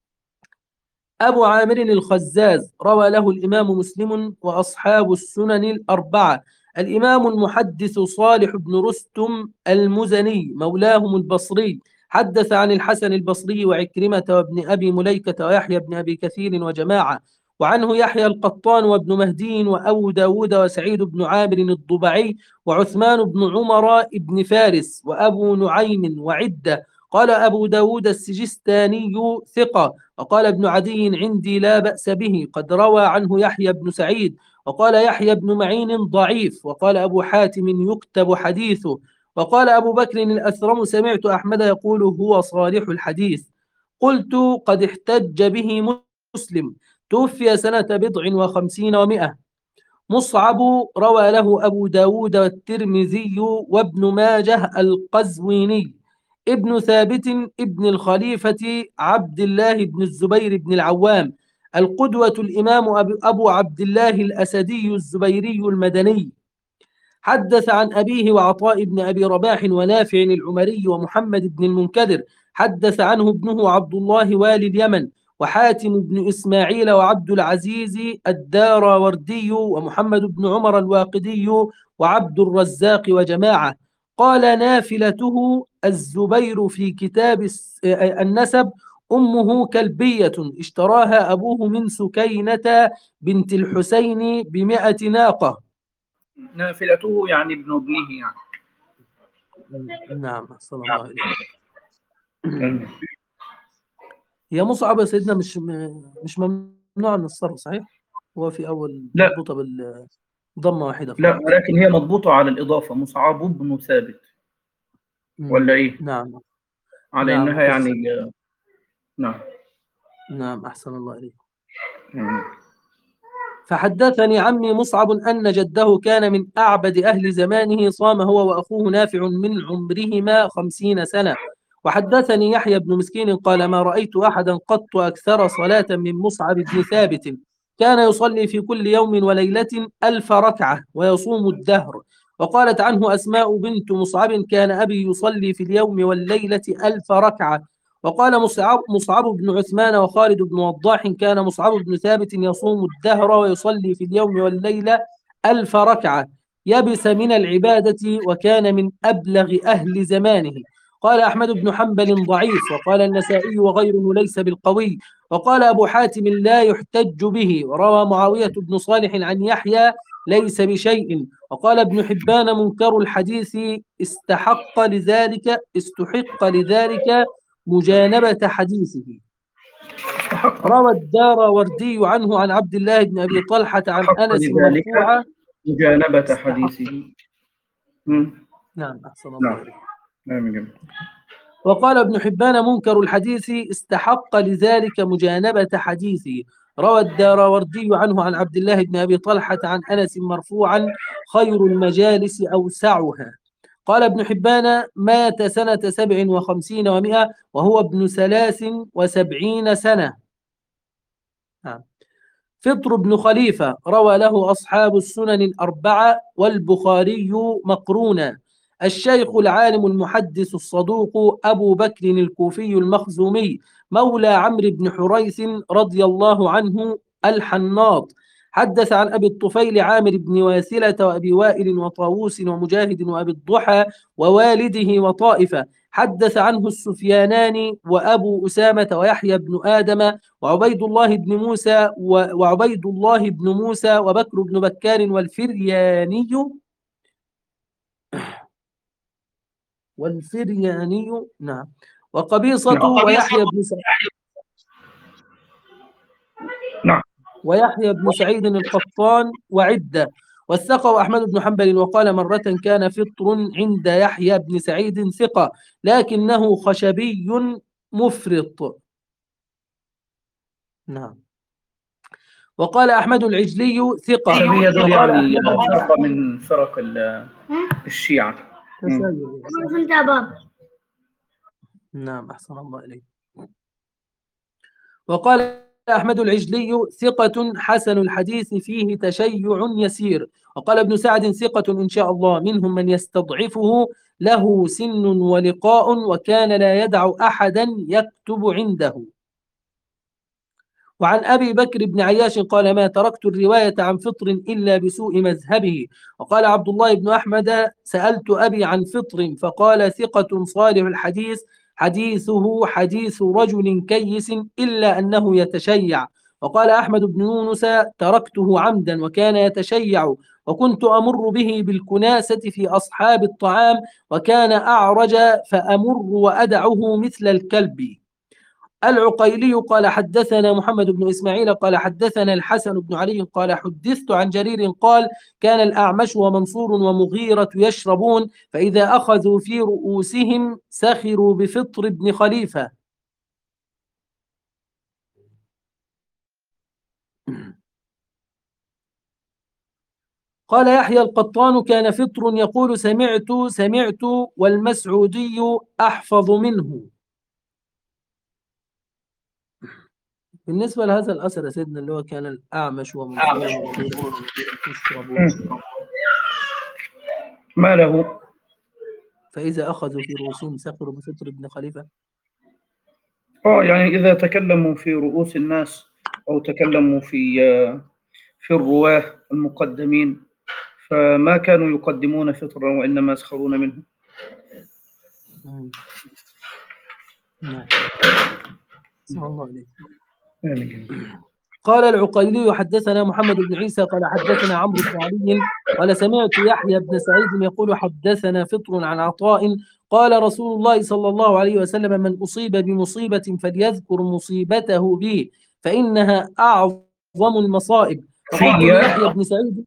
أبو عامر الخزاز روى له الإمام مسلم وأصحاب السنن الأربعة. الإمام المحدث صالح بن رستم المزني مولاهم البصري حدث عن الحسن البصري وعكرمة وابن أبي مليكة ويحيى بن أبي كثير وجماعة. وعنه يحيى القطان وابن مهدي وأبو داود وسعيد بن عامر الضبعي وعثمان بن عمر بن فارس وأبو نعيم وعدة. قال أبو داود السجستاني ثقة. وقال ابن عدي عندي لا بأس به قد روى عنه يحيى بن سعيد. وقال يحيى بن معين ضعيف. وقال أبو حاتم يكتب حديثه. وقال أبو بكر الأثرم سمعت أحمد يقول هو صالح الحديث. قلت قد احتج به مسلم توفي سنة بضع وخمسين ومائة. مصعب روى له أبو داود والترمذي وابن ماجه القزويني. ابن ثابت ابن الخليفة عبد الله بن الزبير بن العوام القدوة الإمام أبو عبد الله الأسدي الزبيري المدني حدث عن أبيه وعطاء بن أبي رباح ونافع العمري ومحمد بن المنكدر حدث عنه ابنه عبد الله والي اليمن وحاتم بن إسماعيل وعبد العزيز الداراوردي ومحمد بن عمر الواقدي وعبد الرزاق وجماعة. قال نافلته الزبير في كتاب النسب أمه كلبية اشتراها أبوه من سكينة بنت الحسين بمئة ناقة. نافلته يعني ابن ابنه يعني. نعم صلى الله عليه وسلم. يا مصعب يا سيدنا مش مش ممنوع من الصرف صحيح؟ هو في أول لا. مربوطة بالضمة واحدة فقط. لا ولكن هي مضبوطة على الإضافة مصعب بن ثابت ولا إيه؟ نعم على نعم إنها يعني نعم نعم أحسن الله إليك. فحدثني عمي مصعب أن جده كان من أعبد أهل زمانه صام هو وأخوه نافع من عمرهما خمسين سنة. وحدثني يحيى بن مسكين قال ما رأيت أحدا قط أكثر صلاة من مصعب بن ثابت كان يصلي في كل يوم وليلة ألف ركعة ويصوم الدهر. وقالت عنه أسماء بنت مصعب كان أبي يصلي في اليوم والليلة ألف ركعة. وقال مصعب, مصعب بن عثمان وخالد بن وضاح كان مصعب بن ثابت يصوم الدهر ويصلي في اليوم والليلة ألف ركعة يبس من العبادة وكان من أبلغ أهل زمانه. قال أحمد بن حنبل ضعيف. وقال النسائي وغيره ليس بالقوي. وقال أبو حاتم لا يحتج به. وروى معاوية بن صالح عن يحيى ليس بشيء. وقال ابن حبان منكر الحديث استحق لذلك استحق لذلك مجانبة حديثه. روى الداراوردي عنه عن عبد الله بن أبي طلحة عن أنس مرفوعا مجانبة حديثه. نعم أحسن الله إليك. نعم. وقال ابن حبان منكر الحديث استحق لذلك مجانبة حديثه. روى الداراوردي عنه عن عبد الله بن أبي طلحة عن أنس مرفوعا خير المجالس أوسعها. قال ابن حبان مات سنة سبع وخمسين ومائة وهو ابن ثلاث وسبعين سنة. فطر بن خليفة روى له أصحاب السنن الأربعة والبخاري مقرونا. الشيخ العالم المحدث الصدوق أبو بكر الكوفي المخزومي مولى عمرو بن حريث رضي الله عنه الحناط حدث عن أبي الطفيل عامر بن واسلة وأبي وائل وطاووس ومجاهد وأبي الضحى ووالده وطائفة. حدث عنه السفيانان وأبو أسامة ويحيى بن آدم وعبيد الله بن موسى وعبيد الله بن موسى وبكر بن بكار والفرياني والفرياني نعم وقبيصة نعم. ويحيى بن سعيد نعم. ويحيى بن سعيد القطان وعدة. وثقه أحمد بن حنبل وقال مرة كان فطر عند يحيى بن سعيد ثقة لكنه خشبي مفرط. نعم. وقال أحمد العجلي ثقة. خشبي يدل وقال يعني أحمد فرقة من فرق الشيعة. نعم أحسن الله إليك. وقال أحمد العجلي ثقة حسن الحديث فيه تشيع يسير. وقال ابن سعد ثقة إن شاء الله منهم من يستضعفه له سن ولقاء وكان لا يدع أحدا يكتب عنده. وعن أبي بكر بن عياش قال ما تركت الرواية عن فطر إلا بسوء مذهبه. وقال عبد الله بن أحمد سألت أبي عن فطر فقال ثقة صالح الحديث حديثه حديث رجل كيس إلا أنه يتشيع. وقال أحمد بن يونس تركته عمدا وكان يتشيع وكنت أمر به بالكناسة في أصحاب الطعام وكان أعرج فأمر وأدعه مثل الكلب. العقيلي قال حدثنا محمد بن إسماعيل قال حدثنا الحسن بن علي قال حدثت عن جرير قال كان الأعمش ومنصور ومغيرة يشربون فإذا أخذوا في رؤوسهم سخروا بفطر بن خليفة. قال يحيى القطان كان فطر يقول سمعت سمعت والمسعودي أحفظ منه. بالنسبة لهذا الأثر يا سيدنا اللي هو كان الأعمش ومنصور يشربون ما له فإذا أخذوا في رؤوسهم سخروا بفطر ابن خليفة. اه يعني إذا تكلموا في رؤوس الناس أو تكلموا في في الرواه المقدمين فما كانوا يقدمون فطرا وإنما يسخرون منه. نعم. صلى الله عليه. آمين. قال العقيلي حدثنا محمد بن عيسى قال حدثنا عمرو بن علي قال سمعت يحيى بن سعيد يقول حدثنا فطر عن عطاء قال رسول الله صلى الله عليه وسلم من أصيب بمصيبة فليذكر مصيبته به فإنها أعظم المصائب. فقلت ليحيى بن سعيد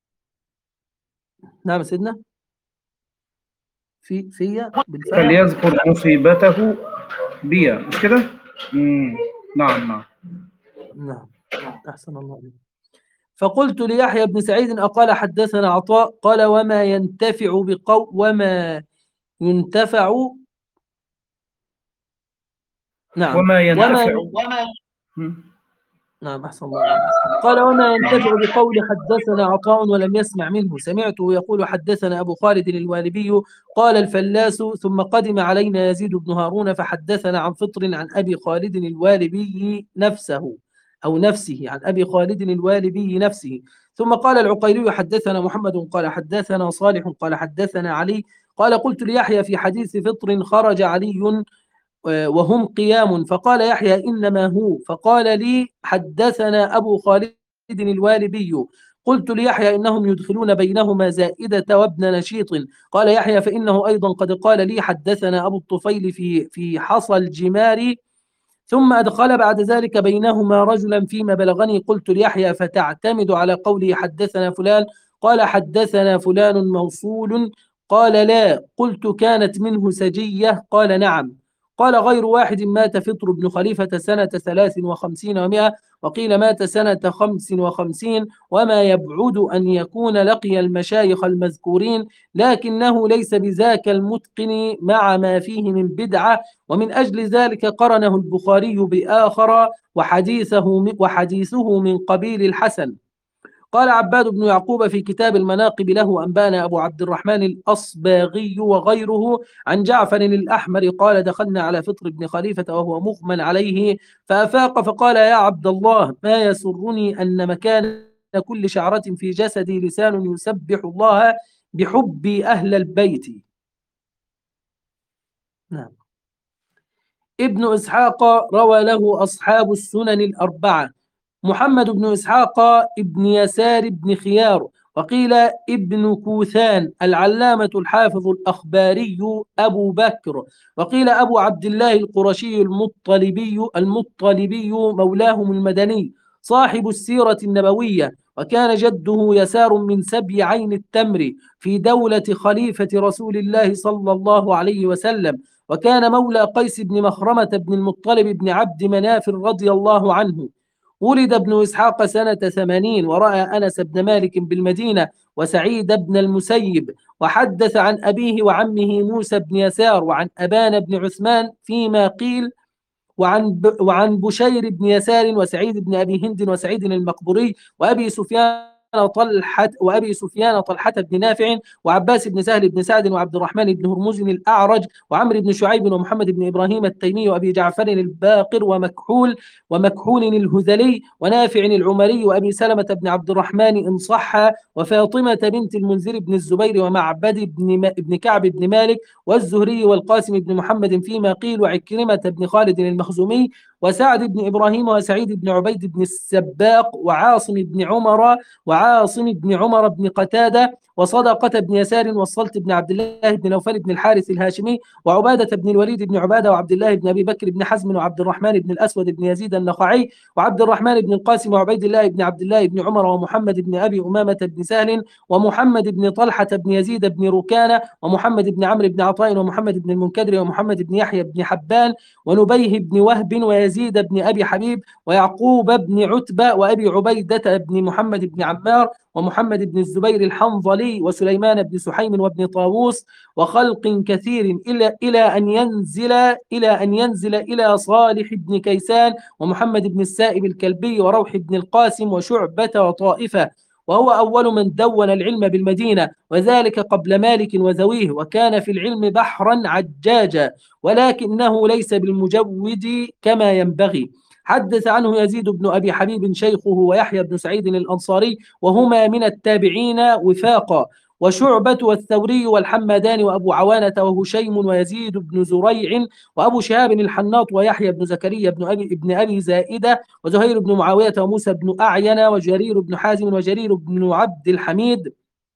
نعم سيدنا في في فليذكر مصيبته بي مش كده؟ نعم نعم نعم أحسن الله عليك. فقلت ليحيى بن سعيد أقال حدثنا عطاء قال وما ينتفع بقول وما ينتفع نعم وما ينتفع وما نعم أحسن الله عليك. قال وما ينتفع بقول حدثنا عطاء ولم يسمع منه سمعته يقول حدثنا أبو خالد الوالبي قال الفلاس ثم قدم علينا يزيد بن هارون فحدثنا عن فطر عن أبي خالد الوالبي نفسه أو نفسه عن أبي خالد الوالبي نفسه. ثم قال العقيلي حدثنا محمد قال حدثنا صالح قال حدثنا علي قال قلت ليحيى في حديث فطر خرج علي وهم قيام فقال يحيى إنما هو فقال لي حدثنا أبو خالد الوالبي قلت ليحيى إنهم يدخلون بينهما زائدة وابن نشيط قال يحيى فإنه أيضا قد قال لي حدثنا أبو الطفيل في في حصى الجمار ثم أدخل بعد ذلك بينهما رجلا فيما بلغني قلت ليحيى فتعتمد على قوله حدثنا فلان قال حدثنا فلان موصول قال لا قلت كانت منه سجية قال نعم قال غير واحد مات فطر بن خليفة سنة ثلاث وخمسين ومائة وقيل مات سنة خمس وخمسين، وما يبعد أن يكون لقي المشايخ المذكورين، لكنه ليس بذاك المتقن مع ما فيه من بدعة، ومن أجل ذلك قرنه البخاري بآخر وحديثه وحديثه من قبيل الحسن. قال عباد بن يعقوب في كتاب المناقب له أنبانا أبو عبد الرحمن الأصباغي وغيره عن جعفر الأحمر قال دخلنا على فطر بن خليفة وهو مغمى عليه فأفاق فقال يا عبد الله ما يسرني أن مكان كل شعرة في جسدي لسان يسبح الله بحب أهل البيت. نعم. ابن إسحاق روى له أصحاب السنن الأربعة: محمد بن إسحاق ابن يسار بن خيار، وقيل ابن كوثان العلامة الحافظ الأخباري أبو بكر، وقيل أبو عبد الله القرشي المطلبي المطلبي مولاهم المدني صاحب السيرة النبوية، وكان جده يسار من سبي عين التمر في دولة خليفة رسول الله صلى الله عليه وسلم، وكان مولى قيس بن مخرمة بن المطلب بن عبد مناف رضي الله عنه. ولد ابن إسحاق سنة ثمانين، ورأى أنس بن مالك بالمدينة وسعيد بن المسيب، وحدث عن أبيه وعمه موسى بن يسار وعن أبان بن عثمان فيما قيل، وعن ب... وعن بشير بن يسار وسعيد بن أبي هند وسعيد المقبوري وأبي سفيان طلحة وأبي سفيان طلحة بن نافع وعباس بن سهل بن سعد وعبد الرحمن بن هرمز الأعرج وعمرو بن شعيب ومحمد بن إبراهيم التيمي وأبي جعفر الباقر ومكحول ومكحول الهذلي ونافع العمري وأبي سلمة بن عبد الرحمن إن صح وفاطمة بنت المنذر بن الزبير ومعبد بن, م... بن كعب بن مالك والزهري والقاسم بن محمد فيما قيل وعكرمة بن خالد المخزومي وسعد بن إبراهيم وسعيد بن عبيد بن السباق وعاصم بن عمر وعاصم بن عمر بن قتادة وصدقة بن يسار والصلت بن عبد الله بن نوفل بن الحارث الهاشمي وعبادة بن الوليد بن عبادة وعبد الله بن أبي بكر بن حزم وعبد الرحمن بن الأسود بن يزيد النخعي وعبد الرحمن بن القاسم وعبيد الله بن عبد الله بن عمر ومحمد بن أبي أمامة بن سهل ومحمد بن طلحة بن يزيد بن ركانة ومحمد بن عمرو بن عطاء ومحمد بن المنكدر ومحمد بن يحيى بن حبان ونبيه بن وهب ويزيد بن أبي حبيب ويعقوب بن عتبة وأبي عبيدة بن محمد بن عمار ومحمد بن الزبير الحنظلي وسليمان بن سحيم وابن طاووس وخلق كثير إلى إلى أن ينزل إلى أن ينزل إلى صالح بن كيسان ومحمد بن السائب الكلبي وروح بن القاسم وشعبة وطائفة، وهو أول من دون العلم بالمدينة وذلك قبل مالك وذويه، وكان في العلم بحرا عجاجا ولكنه ليس بالمجود كما ينبغي. حدث عنه يزيد بن أبي حبيب شيخه ويحيى بن سعيد الأنصاري وهما من التابعين وفاقا، وشعبة والثوري والحمدان وأبو عوانة وهشيم ويزيد بن زريع وأبو شهاب الحناط ويحيى بن زكريا بن أبي, ابن أبي زائدة وزهير بن معاوية وموسى بن أعين وجرير بن حازم وجرير بن عبد الحميد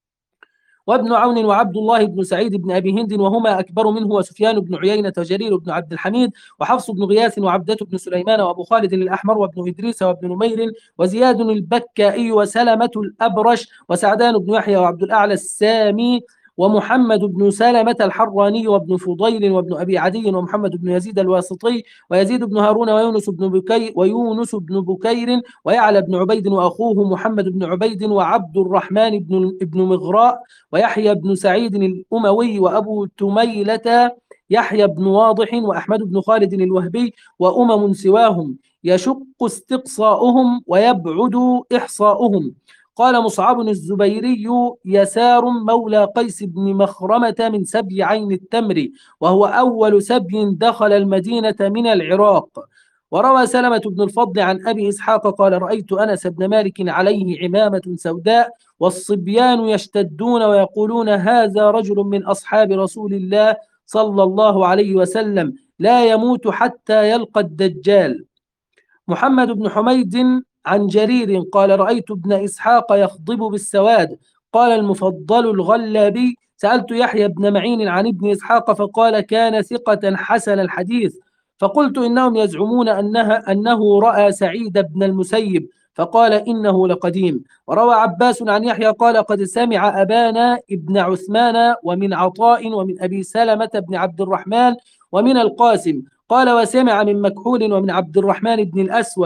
وابن عون وعبد الله بن سعيد بن أبي هند وهما أكبر منه وسفيان بن عيينة وجرير بن عبد الحميد وحفص بن غياث وعبدة بن سليمان وأبو خالد الأحمر وابن إدريس وابن نمير وزياد البكائي وسلمة الأبرش وسعدان بن يحيى وعبد الأعلى السامي ومحمد بن سلمة الحراني وابن فضيل وابن أبي عدي ومحمد بن يزيد الواسطي ويزيد بن هارون ويونس بن بكير ويونس بن بكير ويعلى بن عبيد وأخوه محمد بن عبيد وعبد الرحمن بن ابن مغراء ويحيى بن سعيد الأموي وأبو تميلة يحيى بن واضح وأحمد بن خالد الوهبي وأمم سواهم يشق استقصاؤهم ويبعد إحصاؤهم. قال مصعب الزبيري يسار مولى قيس بن مخرمة من سبي عين التمر وهو أول سبي دخل المدينة من العراق. وروى سلمة بن الفضل عن أبي إسحاق قال رأيت أنس بن مالك عليه عمامة سوداء والصبيان يشتدون ويقولون هذا رجل من أصحاب رسول الله صلى الله عليه وسلم لا يموت حتى يلقى الدجال. محمد بن حميد عن جرير قال رأيت ابن إسحاق يخضب بالسواد. قال المفضل الغلابي سألت يحيى بن معين عن ابن إسحاق فقال كان ثقة حسن الحديث، فقلت إنهم يزعمون أنها أنه رأى سعيد بن المسيب فقال إنه لقديم. وروى عباس عن يحيى قال قد سمع أبانا ابن عثمان ومن عطاء ومن أبي سلمة بن عبد الرحمن ومن القاسم قال وسمع من مكحول ومن عبد الرحمن بن الأسود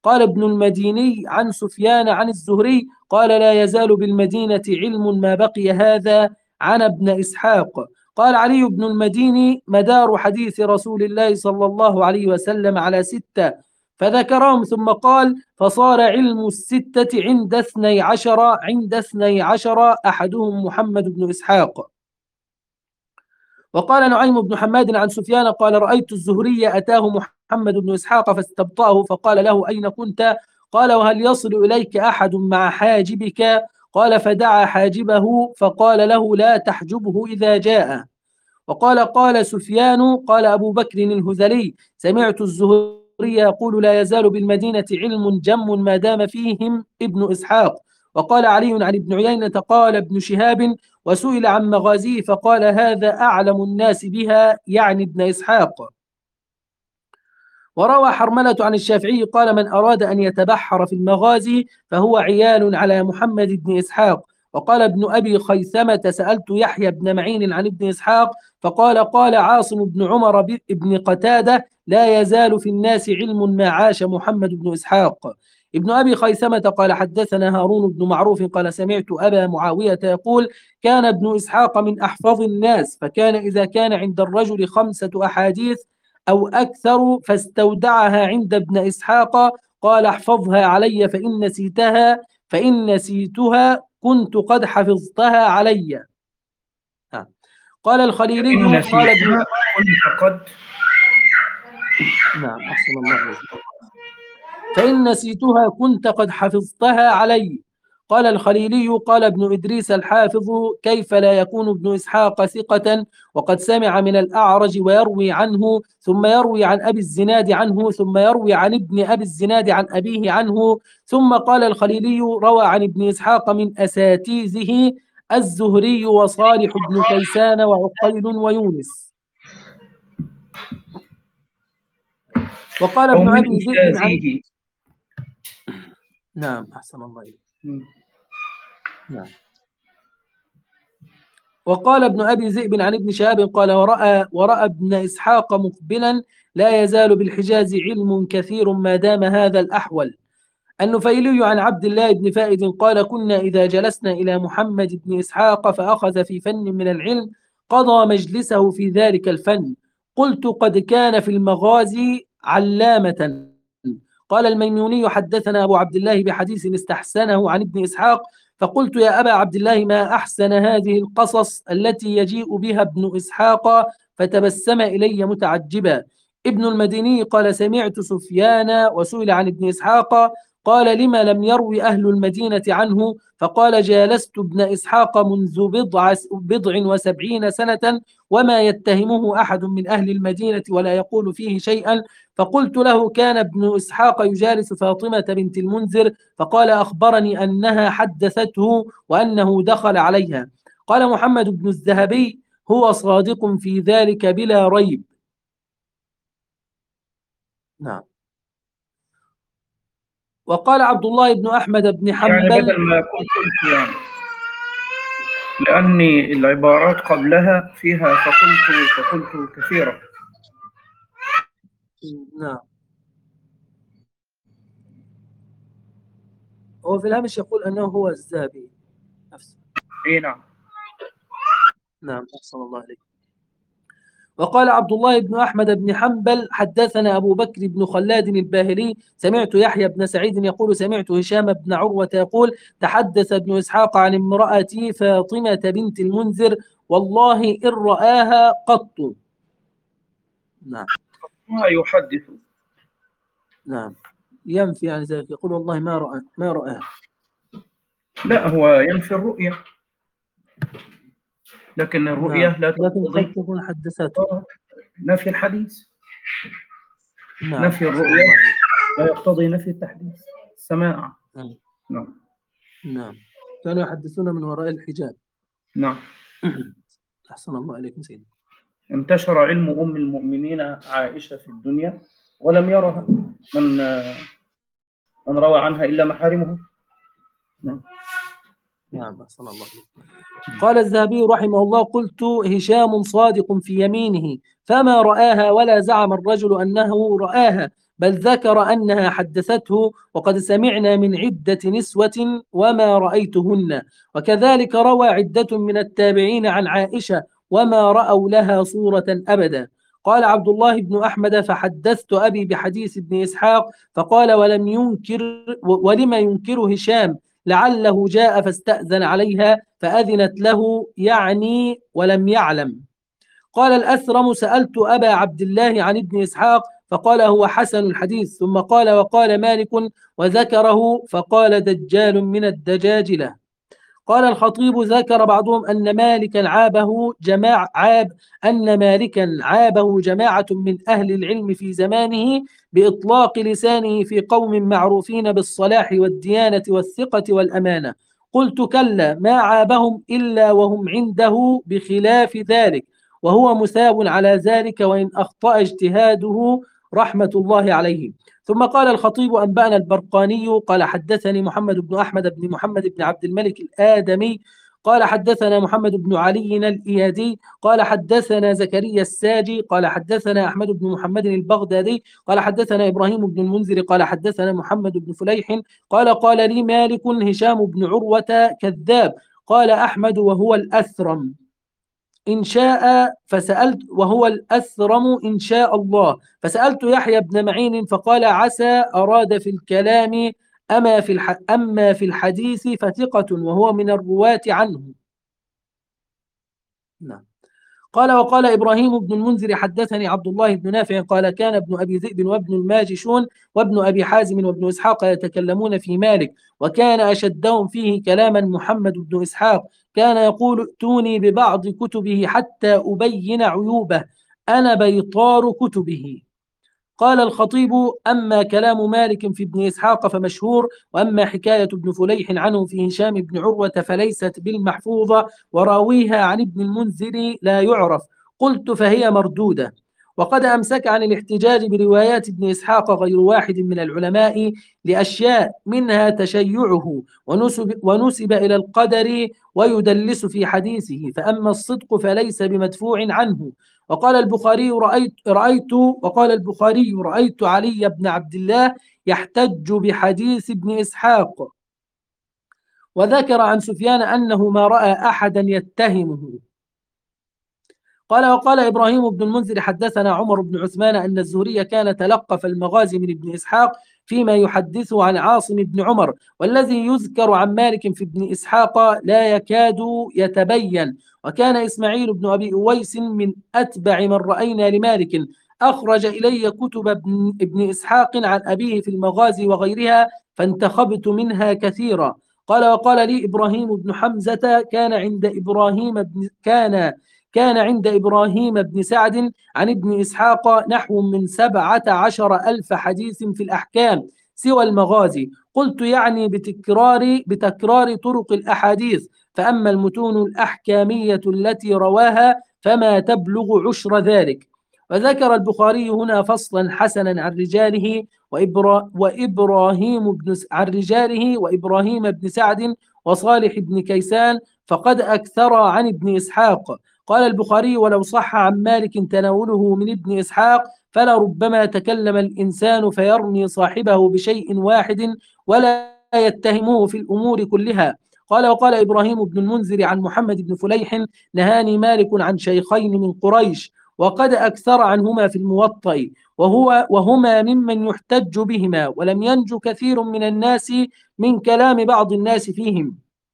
قال ابن المديني عن سفيان عن الزهري قال لا يزال بالمدينة علم ما بقي هذا عن ابن إسحاق. قال علي بن المديني مدار حديث رسول الله صلى الله عليه وسلم على ستة فذكرهم ثم قال فصار علم الستة عند اثني عشر عند اثني عشر أحدهم محمد بن إسحاق. وقال نعيم بن حماد عن سفيان قال رأيت الزهري أتاه محمد بن إسحاق فاستبطأه فقال له أين كنت؟ قال وهل يصل إليك أحد مع حاجبك؟ قال فدعا حاجبه فقال له لا تحجبه إذا جاء. وقال قال سفيان قال أبو بكر الهذلي سمعت الزهري يقول لا يزال بالمدينة علم جم ما دام فيهم ابن إسحاق. وقال علي عن ابن عيينة قال ابن شهاب وسئل عن مغازيه فقال هذا أعلم الناس بها يعني ابن إسحاق. وروى حرملة عن الشافعي قال من أراد أن يتبحر في المغازي فهو عيال على محمد بن إسحاق. وقال ابن أبي خيثمة سألت يحيى بن معين عن ابن إسحاق فقال قال عاصم بن عمر بن قتادة لا يزال في الناس علم ما عاش محمد بن إسحاق. ابن أبي خيثمة قال حدثنا هارون بن معروف قال سمعت أبا معاوية يقول كان ابن إسحاق من أحفظ الناس فكان إذا كان عند الرجل خمسة أحاديث أو أكثر فاستودعها عند ابن إسحاق قال احفظها علي فإن نسيتها فإن نسيتها كنت قد حفظتها علي. قال الخليلي قال ابن كنت قد نعم أحسن الله عليك فإن نسيتها كنت قد حفظتها علي. قال الخليلي قال ابن إدريس الحافظ كيف لا يكون ابن إسحاق ثقة وقد سمع من الأعرج ويروي عنه ثم يروي عن أبي الزناد عنه ثم يروي عن ابن أبي الزناد عن أبيه عنه. ثم قال الخليلي روى عن ابن إسحاق من أساتيذه الزهري وصالح بن كيسان وعقيل ويونس. وقال ابن أبي ذئب عن نعم أحسن الله إليك نعم. وقال ابن أبي ذئب عن ابن شهاب قال ورأى, ورأى ابن إسحاق مقبلا لا يزال بالحجاز علم كثير ما دام هذا الأحول. النفيلي عن عبد الله بن فائد قال كنا إذا جلسنا إلى محمد بن إسحاق فأخذ في فن من العلم قضى مجلسه في ذلك الفن. قلت قد كان في المغازي علامة. قال الميموني حدثنا أبو عبد الله بحديث استحسنه عن ابن إسحاق فقلت يا أبا عبد الله ما أحسن هذه القصص التي يجيء بها ابن إسحاق فتبسم إلي متعجبا. ابن المديني قال سمعت سفيان وسئل عن ابن إسحاق قال لما لم يروي أهل المدينة عنه فقال جالست ابن إسحاق منذ بضع, بضع وسبعين سنة وما يتهمه أحد من أهل المدينة ولا يقول فيه شيئا. فقلت له كان ابن إسحاق يجالس فاطمة بنت المنذر فقال أخبرني أنها حدثته وأنه دخل عليها. قال محمد بن الذهبي هو صادق في ذلك بلا ريب. نعم. وقال عبد الله بن أحمد بن حنبل يعني بدل ما يكون قلت يعني لأني العبارات قبلها فيها فقلت فقلت كثيرا. نعم. هو في الهامش يقول أنه هو الذهبي نفسه. اي نعم. نعم أحسن الله عليك. وقال عبد الله بن أحمد بن حنبل حدثنا أبو بكر بن خلاد الباهلي سمعت يحيى بن سعيد يقول سمعت هشام بن عروة يقول تحدث ابن إسحاق عن امرأتي فاطمة بنت المنذر والله إن رآها قط. نعم. ما يحدث. نعم. ينفي عن ذلك يقول والله ما رأى ما رآها. لا هو ينفي الرؤية لكن الرؤية نعم. لا لكن تقتضي قد تكون حدثته. نفي الحديث. نعم. نفي الرؤية لا يقتضي نفي التحديث السماع. نعم. نعم. نعم. كانوا يحدثون من وراء الحجاب. نعم. أحسن الله عليكم سيدي. انتشر علم أم المؤمنين عائشة في الدنيا ولم يرها من من روى عنها إلا محارمه. نعم. نعم أحسن الله عليكم. قال الذهبي رحمه الله قلت هشام صادق في يمينه فما رآها ولا زعم الرجل أنه رآها بل ذكر أنها حدثته وقد سمعنا من عدة نسوة وما رأيتهن. وكذلك روى عدة من التابعين عن عائشة وما رأوا لها صورة أبدا. قال عبد الله بن أحمد: فحدثت أبي بحديث ابن إسحاق فقال: ولم ينكر ولما ينكر هشام لعله جاء فاستأذن عليها فأذنت له، يعني ولم يعلم. قال الأثرم: سألت أبا عبد الله عن ابن إسحاق فقال: هو حسن الحديث. ثم قال: وقال مالك وذكره فقال: دجال من الدجاجلة. قال الخطيب: ذكر بعضهم أن مالكا عابه جماعة عاب أن مالكا عابه جماعة من أهل العلم في زمانه بإطلاق لسانه في قوم معروفين بالصلاح والديانة والثقة والأمانة. قلت: كلا، ما عابهم إلا وهم عنده بخلاف ذلك، وهو مثاب على ذلك وإن أخطأ اجتهاده رحمة الله عليه. ثم قال الخطيب: أنبأنا البرقاني قال حدثني محمد بن أحمد بن محمد بن عبد الملك الآدمي قال حدثنا محمد بن علي الإيادي قال حدثنا زكريا الساجي قال حدثنا أحمد بن محمد البغدادي قال حدثنا إبراهيم بن المنذر قال حدثنا محمد بن فليح قال قال لي مالك: هشام بن عروة كذاب. قال أحمد: وهو الأثرم إن شاء فسألت وهو الأثرم إن شاء الله. فسألت يحيى بن معين فقال: عسى أراد في الكلام أما في الح... أما في الحديث فثقة وهو من الرواة عنه. نعم. قال وقال إبراهيم بن المنذر حدثني عبد الله بن نافع قال: كان ابن أبي ذئب وابن الماجشون وابن أبي حازم وابن إسحاق يتكلمون في مالك، وكان أشدهم فيه كلاما محمد بن إسحاق، كان يقول: ائتوني ببعض كتبه حتى أبين عيوبه، أنا بيطار كتبه. قال الخطيب: أما كلام مالك في ابن إسحاق فمشهور، وأما حكاية ابن فليح عنه في هشام بن عروة فليست بالمحفوظة، وراويها عن ابن المنذر لا يعرف. قلت: فهي مردودة. وقد أمسك عن الاحتجاج بروايات ابن إسحاق غير واحد من العلماء لأشياء، منها تشيعه ونسب, ونسب إلى القدر ويدلس في حديثه، فأما الصدق فليس بمدفوع عنه. وقال البخاري رأيت, رأيت وقال البخاري رأيت علي بن عبد الله يحتج بحديث ابن إسحاق. وذكر عن سفيان أنه ما رأى أحدا يتهمه. قال وقال إبراهيم بن المنذر حدثنا عمر بن عثمان أن الزهري كان تلقف المغازي من ابن إسحاق فيما يحدثه عن عاصم بن عمر، والذي يذكر عن مالك في ابن إسحاق لا يكاد يتبين. وكان إسماعيل بن أبي أويس من أتبع من رأينا لمالك، أخرج إلي كتب ابن, ابن إسحاق عن أبيه في المغازي وغيرها فانتخبت منها كثيرا. قال وقال لي إبراهيم بن حمزة كان عند إبراهيم بن كان كان عند إبراهيم بن سعد عن ابن إسحاق نحو من سبعة عشر ألف حديث في الأحكام سوى المغازي. قلت: يعني بتكرار, بتكرار طرق الأحاديث، فأما المتون الأحكامية التي رواها فما تبلغ عشر ذلك. وذكر البخاري هنا فصلا حسنا عن رجاله وإبرا وإبراهيم بن عن رجاله وإبراهيم بن سعد وصالح بن كيسان فقد أكثر عن ابن إسحاق. قال البخاري: ولو صح عن مالك تناوله من ابن إسحاق فلربما تكلم الإنسان فيرمي صاحبه بشيء واحد ولا يتهمه في الأمور كلها. قال وقال إبراهيم بن المنذر عن محمد بن فليح نهاني مالك عن شيخين من قريش وقد أكثر عنهما في الموطأ، وهو وهما ممن يحتج بهما، ولم ينج كثير من الناس من كلام بعض الناس فيهم،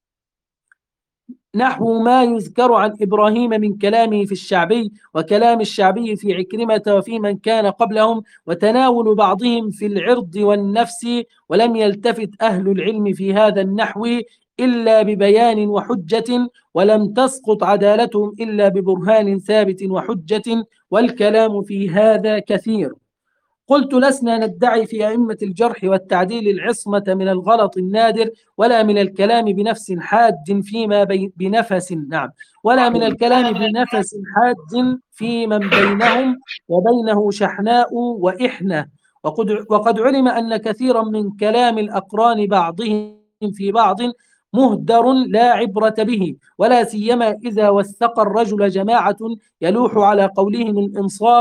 نحو ما يذكر عن إبراهيم من كلامه في الشعبي وكلام الشعبي في عكرمة وفي من كان قبلهم، وتناول بعضهم في العرض والنفس، ولم يلتفت أهل العلم في هذا النحو إلا ببيان وحجة، ولم تسقط عدالتهم إلا ببرهان ثابت وحجة، والكلام في هذا كثير. قلت: لسنا ندعي في أئمة الجرح والتعديل العصمة من الغلط النادر، ولا من الكلام بنفس حاد فيما بي بنفس نعم ولا من الكلام بنفس حاد في من بينهم وبينه شحناء وإحنة. وقد, وقد علم أن كثيرا من كلام الأقران بعضهم في بعض مهدر لا عبرة به، ولا سيما إذا وثق الرجل جماعة يلوح على قولهم الإنصاف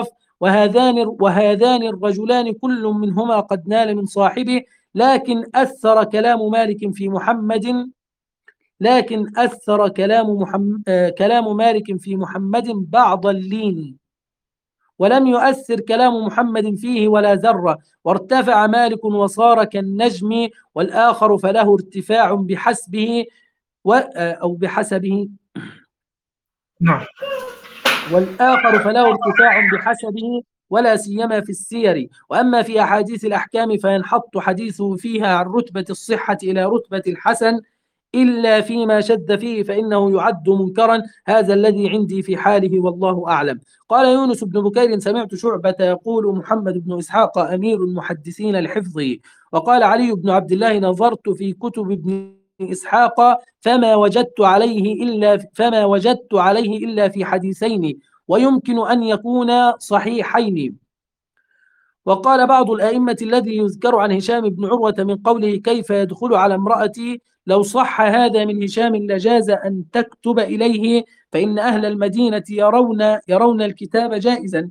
وهذان وهذان الرجلان كل منهما قد نال من صاحبه، لكن أثر كلام مالك في محمد لكن أثر كلام محمد كلام مالك في محمد بعض اللين، ولم يؤثر كلام محمد فيه ولا ذرة، وارتفع مالك وصار كالنجم، والآخر فله ارتفاع بحسبه و أو بحسبه نعم. والآخر فله ارتفاع بحسبه ولا سيما في السير. وأما في أحاديث الأحكام فينحط حديثه فيها عن رتبة الصحة إلى رتبة الحسن إلا فيما شد فيه فإنه يعد منكرا، هذا الذي عندي في حاله والله أعلم. قال يونس بن بكير سمعت شعبة يقول محمد بن إسحاق أمير المحدثين لحفظه. وقال علي بن عبد الله نظرت في كتب ابن إسحاق فما وجدت عليه إلا فما وجدت عليه إلا في حديثين ويمكن أن يكون صحيحين. وقال بعض الأئمة الذي يذكر عن هشام بن عروة من قوله كيف يدخل على امرأتي لو صح هذا من هشام لجاز أن تكتب إليه، فإن أهل المدينة يرون يرون الكتاب جائزا،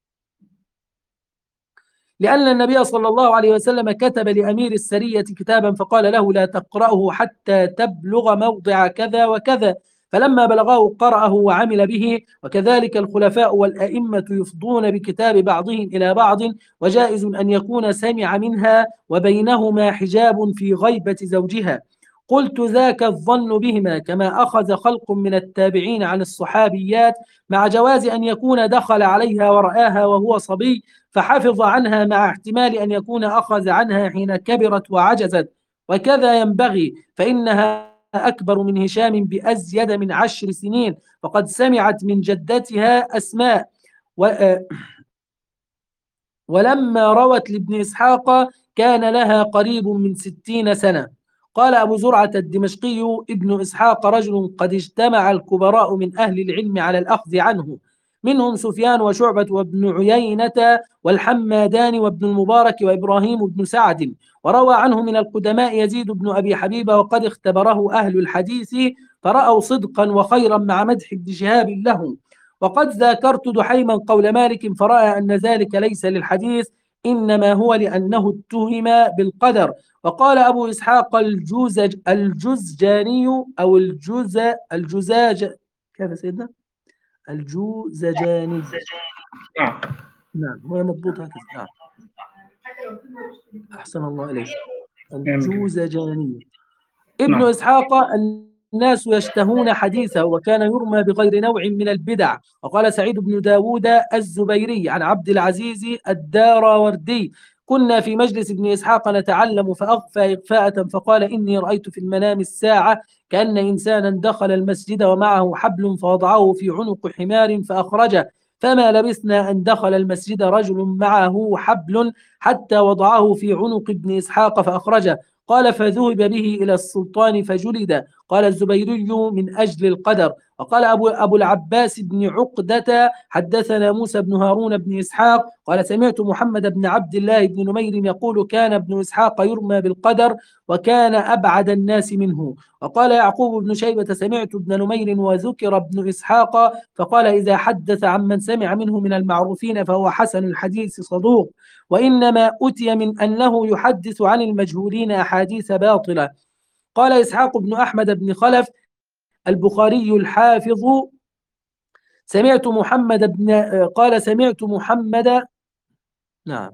لأن النبي صلى الله عليه وسلم كتب لأمير السرية كتابا فقال له لا تقرأه حتى تبلغ موضع كذا وكذا، فلما بلغه قرأه وعمل به. وكذلك الخلفاء والأئمة يفضون بكتاب بعضهم إلى بعض، وجائز أن يكون سمع منها وبينهما حجاب في غيبة زوجها. قلت ذاك الظن بهما، كما أخذ خلق من التابعين عن الصحابيات، مع جواز أن يكون دخل عليها ورآها وهو صبي فحفظ عنها، مع احتمال أن يكون أخذ عنها حين كبرت وعجزت، وكذا ينبغي، فإنها أكبر من هشام بأزيد من عشر سنين، فقد سمعت من جدتها أسماء و... ولما روت لابن إسحاق كان لها قريب من ستين سنة. قال أبو زرعة الدمشقي ابن إسحاق رجل قد اجتمع الكبراء من أهل العلم على الأخذ عنه، منهم سفيان وشعبة وابن عيينة والحمادان وابن المبارك وإبراهيم بن سعد، وروى عنه من القدماء يزيد بن أبي حبيبة، وقد اختبره أهل الحديث فرأوا صدقا وخيرا مع مدح ابن شهاب له. وقد ذاكرت دحيما قول مالك فرأى أن ذلك ليس للحديث، إنما هو لأنه اتهم بالقدر. وقال أبو إسحاق الجوزج الجزجاني أو الجوز الجزاج كيف سيدنا الجوزجاني نعم. نعم هو مضبوط هكذا. نعم أحسن الله إليك. الجوزجاني ابن نعم. إسحاق الناس يشتهون حديثه، وكان يرمى بغير نوع من البدع. وقال سعيد بن داود الزبيري عن عبد العزيز الداراوردي كنا في مجلس ابن إسحاق نتعلم فأغفى إغفاءة فقال إني رأيت في المنام الساعة كأن إنسانا دخل المسجد ومعه حبل فوضعه في عنق حمار فأخرجه، فما لبثنا أن دخل المسجد رجل معه حبل حتى وضعه في عنق ابن إسحاق فأخرجه. قال فذهب به إلى السلطان فجلد. قال الزبيري من أجل القدر. وقال أبو, أبو العباس بن عقدة حدثنا موسى بن هارون بن إسحاق قال سمعت محمد بن عبد الله بن نمير يقول كان ابن إسحاق يرمى بالقدر وكان أبعد الناس منه. وقال يعقوب بن شيبة سمعت ابن نمير وذكر ابن إسحاق فقال إذا حدث عمن سمع منه من المعروفين فهو حسن الحديث صدوق، وإنما أتي من أنه يحدث عن المجهولين أحاديث باطلة. قال إسحاق بن أحمد بن خلف البخاري الحافظ سمعت محمد بن قال سمعت محمد نعم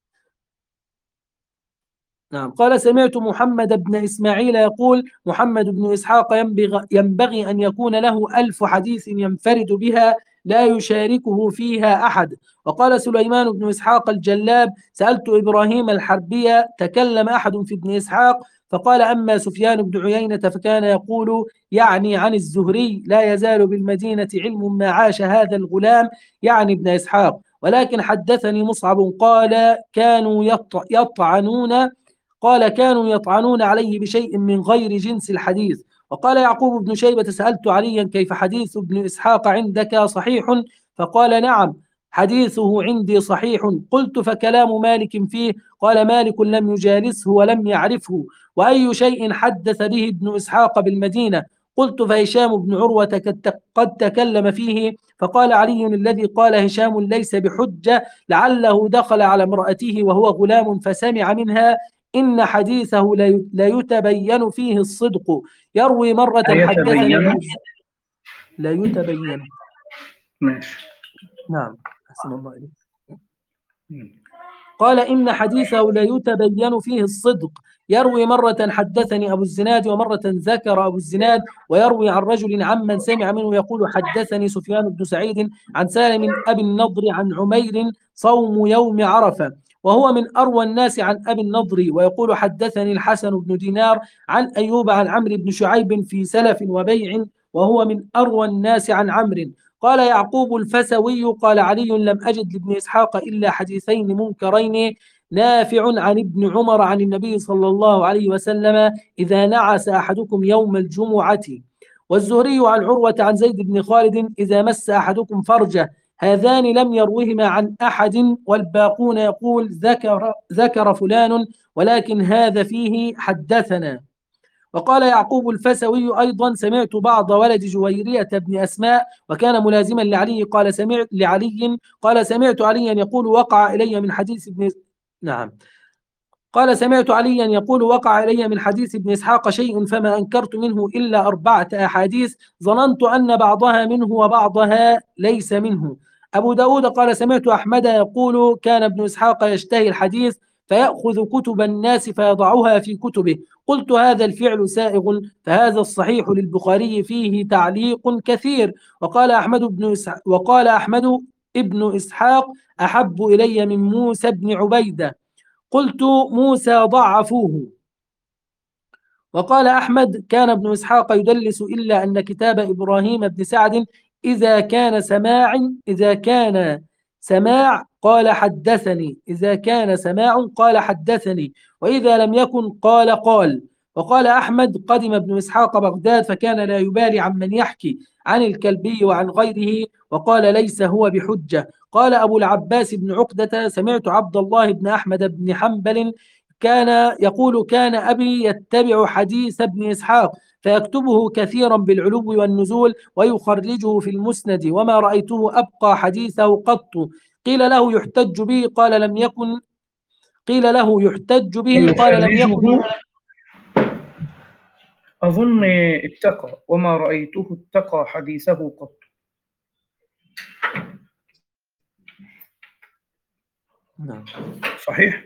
نعم قال سمعت محمد بن إسماعيل يقول محمد بن إسحاق ينبغي, ينبغي أن يكون له ألف حديث ينفرد بها لا يشاركه فيها أحد. وقال سليمان بن إسحاق الجلاب سألت إبراهيم الحربية تكلم أحد في ابن إسحاق فقال أما سفيان بن عيينة فكان يقول يعني عن الزهري لا يزال بالمدينة علم ما عاش هذا الغلام يعني ابن إسحاق، ولكن حدثني مصعب قال كانوا يطعنون قال كانوا يطعنون عليه بشيء من غير جنس الحديث. وقال يعقوب بن شيبة سألت عليا كيف حديث ابن إسحاق عندك صحيح؟ فقال نعم حديثه عندي صحيح. قلت فكلام مالك فيه؟ قال مالك لم يجالسه ولم يعرفه، وأي شيء حدث به ابن إسحاق بالمدينة؟ قلت فهشام بن عروة قد تكلم فيه، فقال علي الذي قال هشام ليس بحجة، لعله دخل على امرأته وهو غلام فسمع منها إن حديثه لا يتبين فيه الصدق، يروي مرة حدثني لا يتبين. ماشي. نعم أحسن الله إليك. قال إن حديثه لا يتبين فيه الصدق، يروي مرة حدثني أبو الزناد ومرة ذكر أبو الزناد، ويروي عن رجل عمن سمع منه يقول حدثني سفيان بن سعيد عن سالم أبي النضر عن عمير صوم يوم عرفة، وهو من أروى الناس عن أبي النضر، ويقول حدثني الحسن بن دينار عن أيوب عن عمرو بن شعيب في سلف وبيع، وهو من أروى الناس عن عمرو. قال يعقوب الفسوي قال علي لم أجد لابن إسحاق إلا حديثين منكرين، نافع عن ابن عمر عن النبي صلى الله عليه وسلم إذا نعس أحدكم يوم الجمعة، والزهري عن عروة عن زيد بن خالد إذا مس أحدكم فرجه، هذان لم يروهما عن أحد، والباقون يقول ذكر, ذكر فلان ولكن هذا فيه حدثنا. وقال يعقوب الفسوي أيضا سمعت بعض ولد جويرية بن أسماء وكان ملازما لعلي قال سمعت لعلي قال سمعت عليا يقول وقع إلي من حديث ابن نعم قال سمعت عليا يقول وقع إلي من حديث ابن إسحاق شيء فما أنكرت منه إلا أربعة أحاديث ظننت أن بعضها منه وبعضها ليس منه. أبو داود قال سمعت أحمد يقول كان ابن إسحاق يشتهي الحديث فيأخذ كتب الناس فيضعها في كتبه، قلت هذا الفعل سائغ، فهذا الصحيح للبخاري فيه تعليق كثير. وقال أحمد بن إسحاق وقال أحمد ابن إسحاق أحب إلي من موسى بن عبيدة، قلت موسى ضعفوه. وقال أحمد كان ابن إسحاق يدلس إلا أن كتاب إبراهيم بن سعد إذا كان سماع إذا كان سماع قال حدثني إذا كان سماع قال حدثني، وإذا لم يكن قال قال. وقال أحمد قدم ابن إسحاق بغداد فكان لا يبالي عمن يحكي عن الكلبي وعن غيره، وقال ليس هو بحجة. قال أبو العباس بن عقدة سمعت عبد الله بن أحمد بن حنبل كان يقول كان أبي يتبع حديث ابن إسحاق فيكتبه كثيرا بالعلو والنزول ويخرجه في المسند، وما رأيته أبقى حديثه قط. قيل له يحتج به قال لم يكن قيل له يحتج به قال لم يكن أظن اتقى وما رأيته اتقى حديثه قط. نعم صحيح.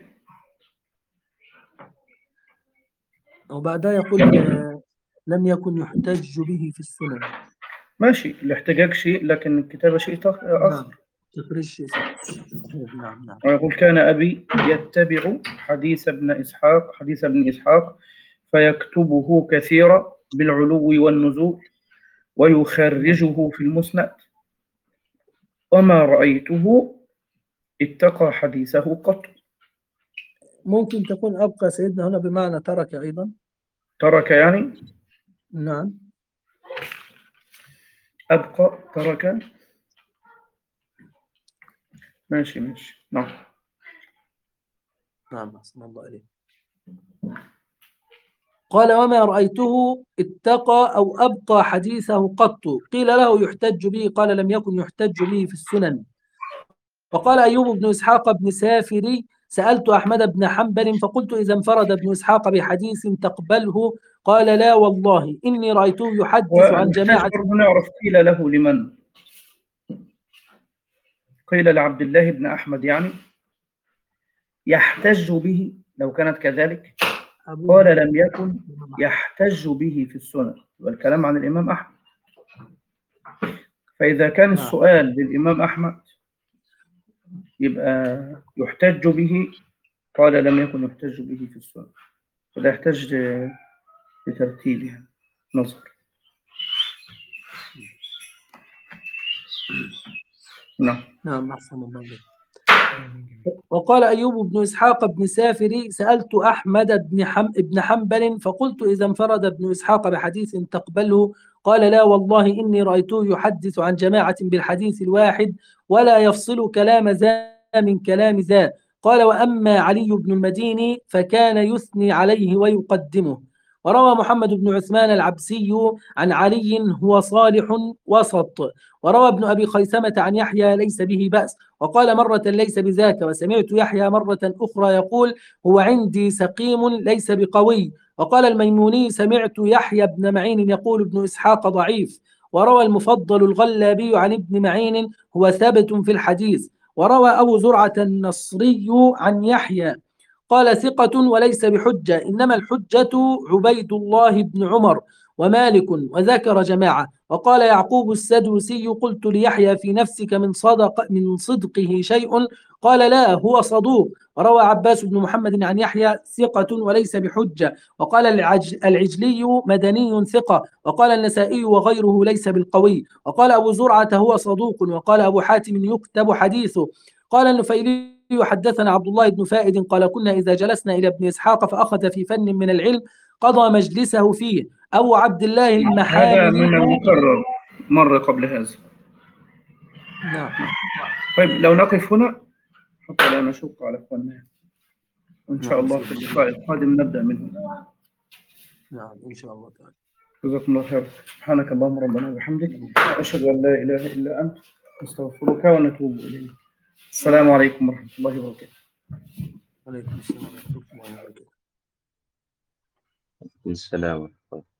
وبعدها يقول لم يكن يحتج به في السنن. ماشي، الاحتجاج شيء لكن الكتابة شيء آخر. تخرج شيء. نعم نعم. ويقول كان أبي يتبع حديث ابن إسحاق حديث ابن إسحاق فيكتبه كثيرا بالعلو والنزول ويخرجه في المسند، وما رأيته اتقى حديثه قط. ممكن تكون أبقى سيدنا هنا بمعنى ترك أيضا. ترك يعني؟ نعم. أبقى ترك. ماشي ماشي. نعم نعم أحسن الله إليك. قال وما رأيته اتقى أو أبقى حديثه قط. قيل له يحتج به قال لم يكن يحتج به في السنن. وقال أيوب بن إسحاق بن سافري سألت أحمد بن حنبل فقلت إذا انفرد ابن إسحاق بحديث تقبله قال لا والله إني رأيته يحدث عن جماعة. نعرف قيل له لمن؟ قيل لعبد الله بن أحمد يعني يحتج به لو كانت كذلك، قال لم يكن يحتج به في السنن، والكلام عن الإمام أحمد. فإذا كان السؤال للإمام أحمد يبقى يحتج به، قال لم يكن يحتج به في السنن، فلا يحتج لترتيبها نظر. نعم نعم أحسن الله عليك. وقال أيوب بن إسحاق بن سافري سألت أحمد بن حم بن حنبل فقلت إذا انفرد ابن إسحاق بحديث تقبله قال لا والله إني رأيته يحدث عن جماعة بالحديث الواحد ولا يفصل كلام ذا من كلام ذا. قال وأما علي بن المديني فكان يثني عليه ويقدمه. وروى محمد بن عثمان العبسي عن علي هو صالح وسط. وروى ابن أبي خيثمة عن يحيى ليس به بأس، وقال مرة ليس بذاك. وسمعت يحيى مرة أخرى يقول هو عندي سقيم ليس بقوي. وقال الميموني سمعت يحيى بن معين يقول ابن إسحاق ضعيف. وروى المفضل الغلابي عن ابن معين هو ثابت في الحديث. وروى أبو زرعة النصري عن يحيى قال ثقة وليس بحجة، إنما الحجة عبيد الله بن عمر ومالك، وذكر جماعة. وقال يعقوب السدوسي قلت ليحيى في نفسك من صدق من صدقه شيء؟ قال لا هو صدوق. وروى عباس بن محمد عن يحيى ثقة وليس بحجة. وقال العج العجلي مدني ثقة. وقال النسائي وغيره ليس بالقوي. وقال أبو زرعة هو صدوق. وقال أبو حاتم يكتب حديثه. قال النفيلي حدثنا عبد الله بن فائد قال كنا إذا جلسنا إلى ابن إسحاق فأخذ في فن من العلم قضى مجلسه فيه. أبو عبد الله هذا المحاملي. من المكرر مر قبل هذا. نعم. طيب لو نقف هنا حتى لا نشق على اخواننا، وان شاء نعم. الله في اللقاء القادم نبدا منه. نعم إن شاء الله تعالى. جزاكم الله خير. سبحانك اللهم ربنا وبحمدك، اشهد ان لا اله الا انت، نستغفرك ونتوب اليك. السلام عليكم ورحمه الله وبركاته. عليكم السلام ورحمة الله وبركاته. السلام.